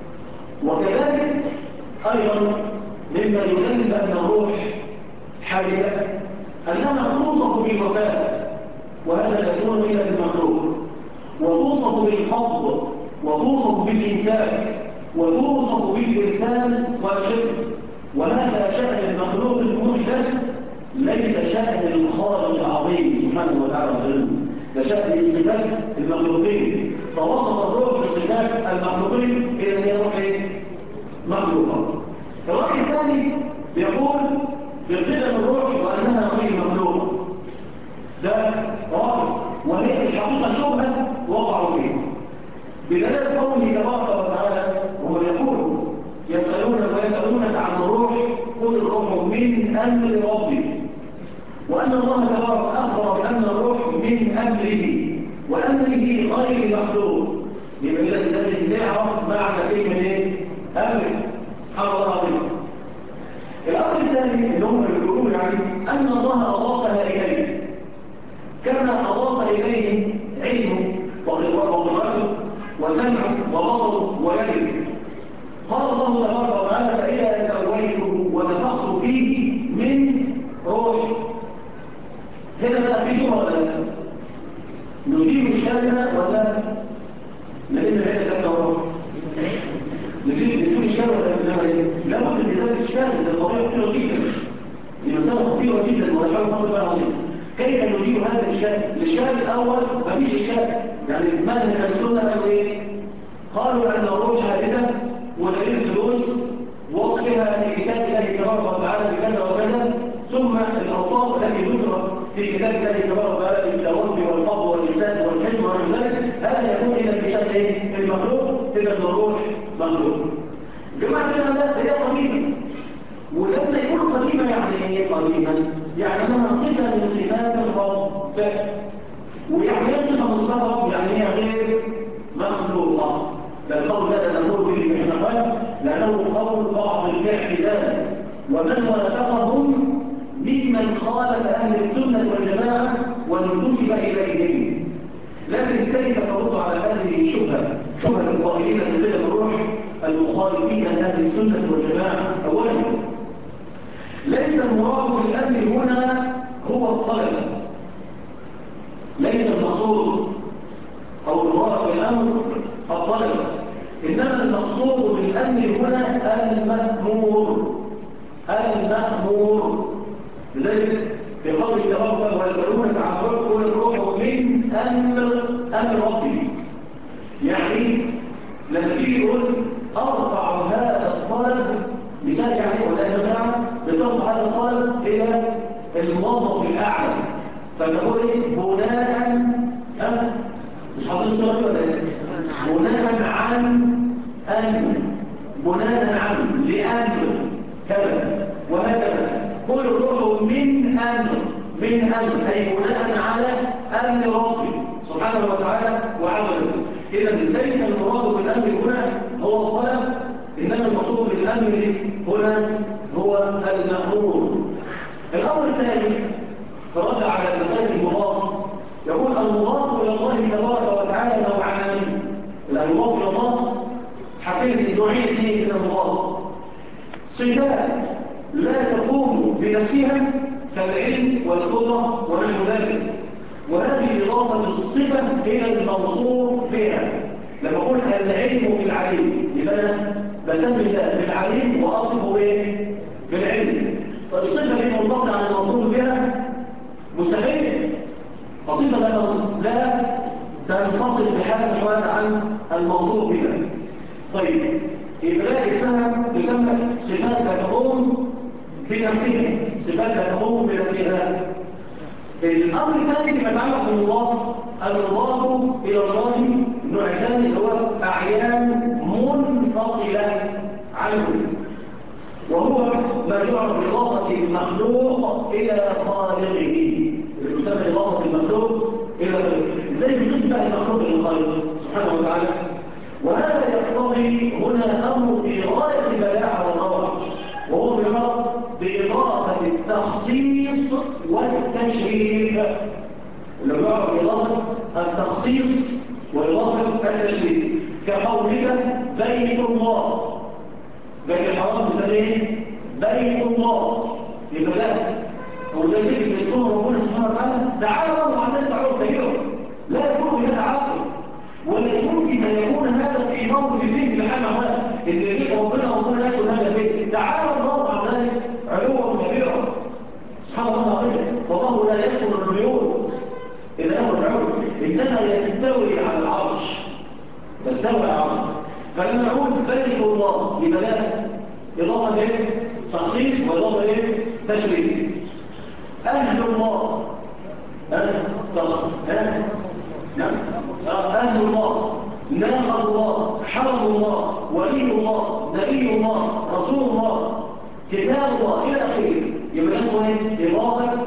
وكذلك أيضا مما يدل أن الروح حادثة أنها توصف بالوفاة، وهذا يكون إلى المخلوق، وتوصف بالقبض، وتوصف بالإمساك، وتوصف بالإرسال والحفظ. وهذا شأن المخلوق المحدث، ليس شأن الخالق العظيم سبحانه وتعالى وغيره. ده شأن صفات المخلوقين، فوصف الروح بصفات المخلوقين إلى أن هي روح مخلوقة. الرأي الثاني يقول بقدم الروح وأنها غير مخلوقة. ده رأي، وهي الحقيقة شبهة وقعوا فيه بدلالة قوله تبارك وتعالى وهو يقول: ويسألونك عن الروح قل الروح من أمر ربي. وأن الله تبارك أخبر بأن الروح من أمره، وأمره غير مخلوق. يبقى إذا لازم نعرف معنى كلمة إيه؟ أمر. سبحان الله العظيم. الأمر الثاني اللي هم يقولون يعني أن الله أضافها إليه، كما أضاف إليه علمه وقدرته وسمعه وبصره ويده. قال الله تبارك وتعالى: فإذا سويته ونفخت فيه من روحي. هنا بقى في شبهة ولا لا؟ نجيب إشكالنا ولا لأن هذا كان روح؟ نجيب إشكال ولا لا بد من إزالة إشكال. القضية خطيرة جدا، المسألة خطيرة جدا، ونحاول نقول بقى عظيم. كيف نجيب هذا الإشكال؟ الإشكال الأول مفيش إشكال. يعني ماذا كان السنة قالوا إيه؟ قالوا أن الروح حادثة ودليل الحدوث وصفها في كتاب الله تبارك وتعالى بكذا وكذا، ثم الأوصاف التي ذكرت في كتاب الله تبارك وتعالى بالتوفي والقبض والإمساك والحزم ونحو ذلك، هذا يكون إلى بشأن المخلوق. إذا الروح مخلوق. جماعة هذا هي قديمة، ولما يقول قديمة يعني ايه قديمة؟ يعني انها صفة من صفات الرب، ويعني ايه صفة من صفات الرب؟ يعني هي غير مخلوقة. فالقول هذا نقول به بحنقان لأنه قول بعض الاعتزال، ومن وافقهم ممن خالف أهل السنة والجماعة وانتسب إليهم. لكن كيف ترد على هذه الشبهة؟ شبهة القائلين بقدم الروح المخالفين لأهل السنة والجماعة. أولا، ليس المراد بالأمر هنا هو الطلب، ليس المقصود أو المراد بالأمر الطلب، إنما المقصود بالأمر هنا المأمور. المأمور لذلك في قول الله ويسألونك عن الروح قل الروح من أمر ربي. يعني لما تيجي يقول أرفع هذا الطلب مثال يعني ولا مثلا بترفع هذا الطلب إلى الموظف الأعلى فتقول بناء مش حاطين الصورة ولا ايه؟ بناء عن بناء عن لأمر كذا وهكذا. كل الروح من أمر أي بناء على أمر ربي سبحانه وتعالى وعمله. إذا ليس المراد بالأمر هنا هو الطلب، إنما المقصود بالأمر هنا هو المأمور. الأمر الثاني فرد على المسائل المضاف، يقول المضاف إلى الله تبارك وتعالى نوعان. المضاف إلى الله حقيقة نوعين اثنين من المضاف: صفات لا تقوم بنفسها كالعلم والقدرة ونحو ذلك، وهذه إضافة الصفة إلى الموصوف بها. لما أقول العلم بالعليم يبقى أنا بسمي الله بالعليم وأصفه بايه؟ بالعلم. فالصفة دي منفصلة عن الموصوف بها مستحيل. الصفة لا تنفصل بحال الحوال عن الموصوف بها. طيب يبقى اسمها تسمى صفات لا تقوم بنفسها، صفات لا تقوم بنفسها. الأمر الثاني فيما يتعلق بالمضاف إلى الله النوع الثاني اللي هو أعيان منفصلة عنه، وهو ما يعرف بإضافة المخلوق إلى خالقه، اللي يسمى إضافة المخلوق إلى خالقه. إزاي بيضيف بقى المخلوق للخالق سبحانه وتعالى؟ وهذا يقتضي هنا أمر في غاية البلاعة والروعة، وهو يعرف بإضافة التخصيص والتشريف. اللي يعرف بإضافة التخصيص وإضافة التشريف كقولك بيت الله، بيت الحرام بسميه بيت الله، يبقى ده هو ده البيت اللي اسمه ربنا سبحانه وتعالى. تعالى الله عن ذلك تعالى كبيرا لا يكون هذا عاقل، ولا يمكن ان يكون هذا في موقف ذهن لحال واحد ان بيت ربنا يسكن هذا البيت. تعالى الله عن ذلك علوا كبيرا سبحان الله العظيم. فالله لا يسكن البيوت اذا امر العلو، انما يستوي على العرش، يستوي على العرش. فلما نقول بيت الله يبقى ده اضافه ايه؟ تخصيص واضافه ايه؟ تشريف. اهل الله نعم أهل الله، ناقة الله، حرم الله، ولي الله، نبي الله، رسول الله، كتاب الله إلى آخره. يبقى اسمه ايه؟ إضافة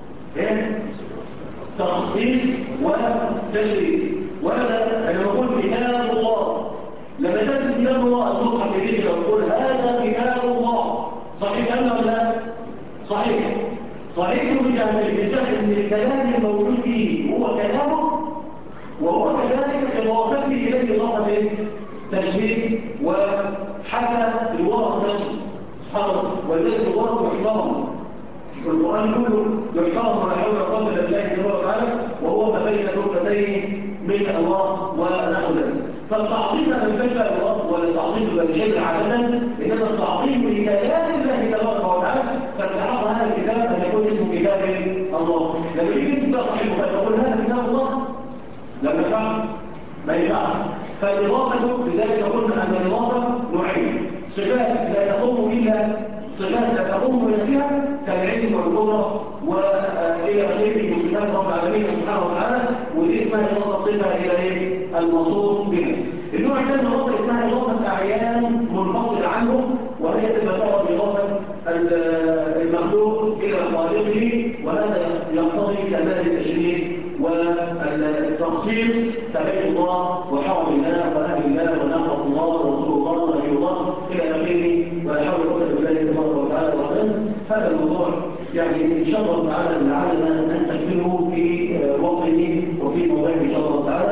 تخصيص وتشريف. وهذا لما نقول كتاب الله، لما تكتب كتاب الله المصحف يجيب يقول هذا كتاب الله، صحيح ولا لا؟ صحيح بجانب ان الكلام الموجود فيه هو كلامه، وهو كذلك إضافته إليه إضافة تشبيه. وحتى الورق نفسه سبحان الله، ولذلك الورق يحترم، القرآن كله يحترم ولا حول ولا قوة إلا بالله تبارك وتعالى، وهو ما بين كفتين من الله ونحو ذلك. فالتعظيم لا ينبغي الله ولا التعظيم بالحبر عادة، إنما التعظيم لكلام الله تبارك وتعالى. فاستحق هذا الكتاب أن يكون اسمه كتاب الله. لما يجي اسم صحيح فيقول هذا كتاب الله لما ينفع ما ينفعش. فالإضافة لذلك قلنا أن الإضافة نوعين: صفات لا تقوم إلا صفات لا تقوم بنفسها كالعلم والقدرة وإلى آخره من صفات رب العالمين سبحانه وتعالى، ودي اسمها إضافة صفة إلى الموصوف بها. النوع الثاني من الإضافة اسمها إضافة أعيان منفصل عنه، وهي تبقى تعرف إضافة المخلوق إلى خالقه، وهذا يقتضي كمال التشريف والتخصيص كبيت الله وحرم الله وأهل الله ونعمة الله ورسول الله ونبي الله إلى آخره، ولا حول ولا قوة إلا بالله تبارك وتعالى وسلم. هذا الموضوع يعني إن شاء الله تعالى لعلنا نستكمله في وقته وفي موضوعه إن شاء الله تعالى.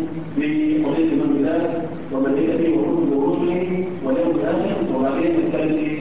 بقضية الإيمان بالله وملائكته وكتبه ورسله واليوم الآخر، وبعدين نتكلم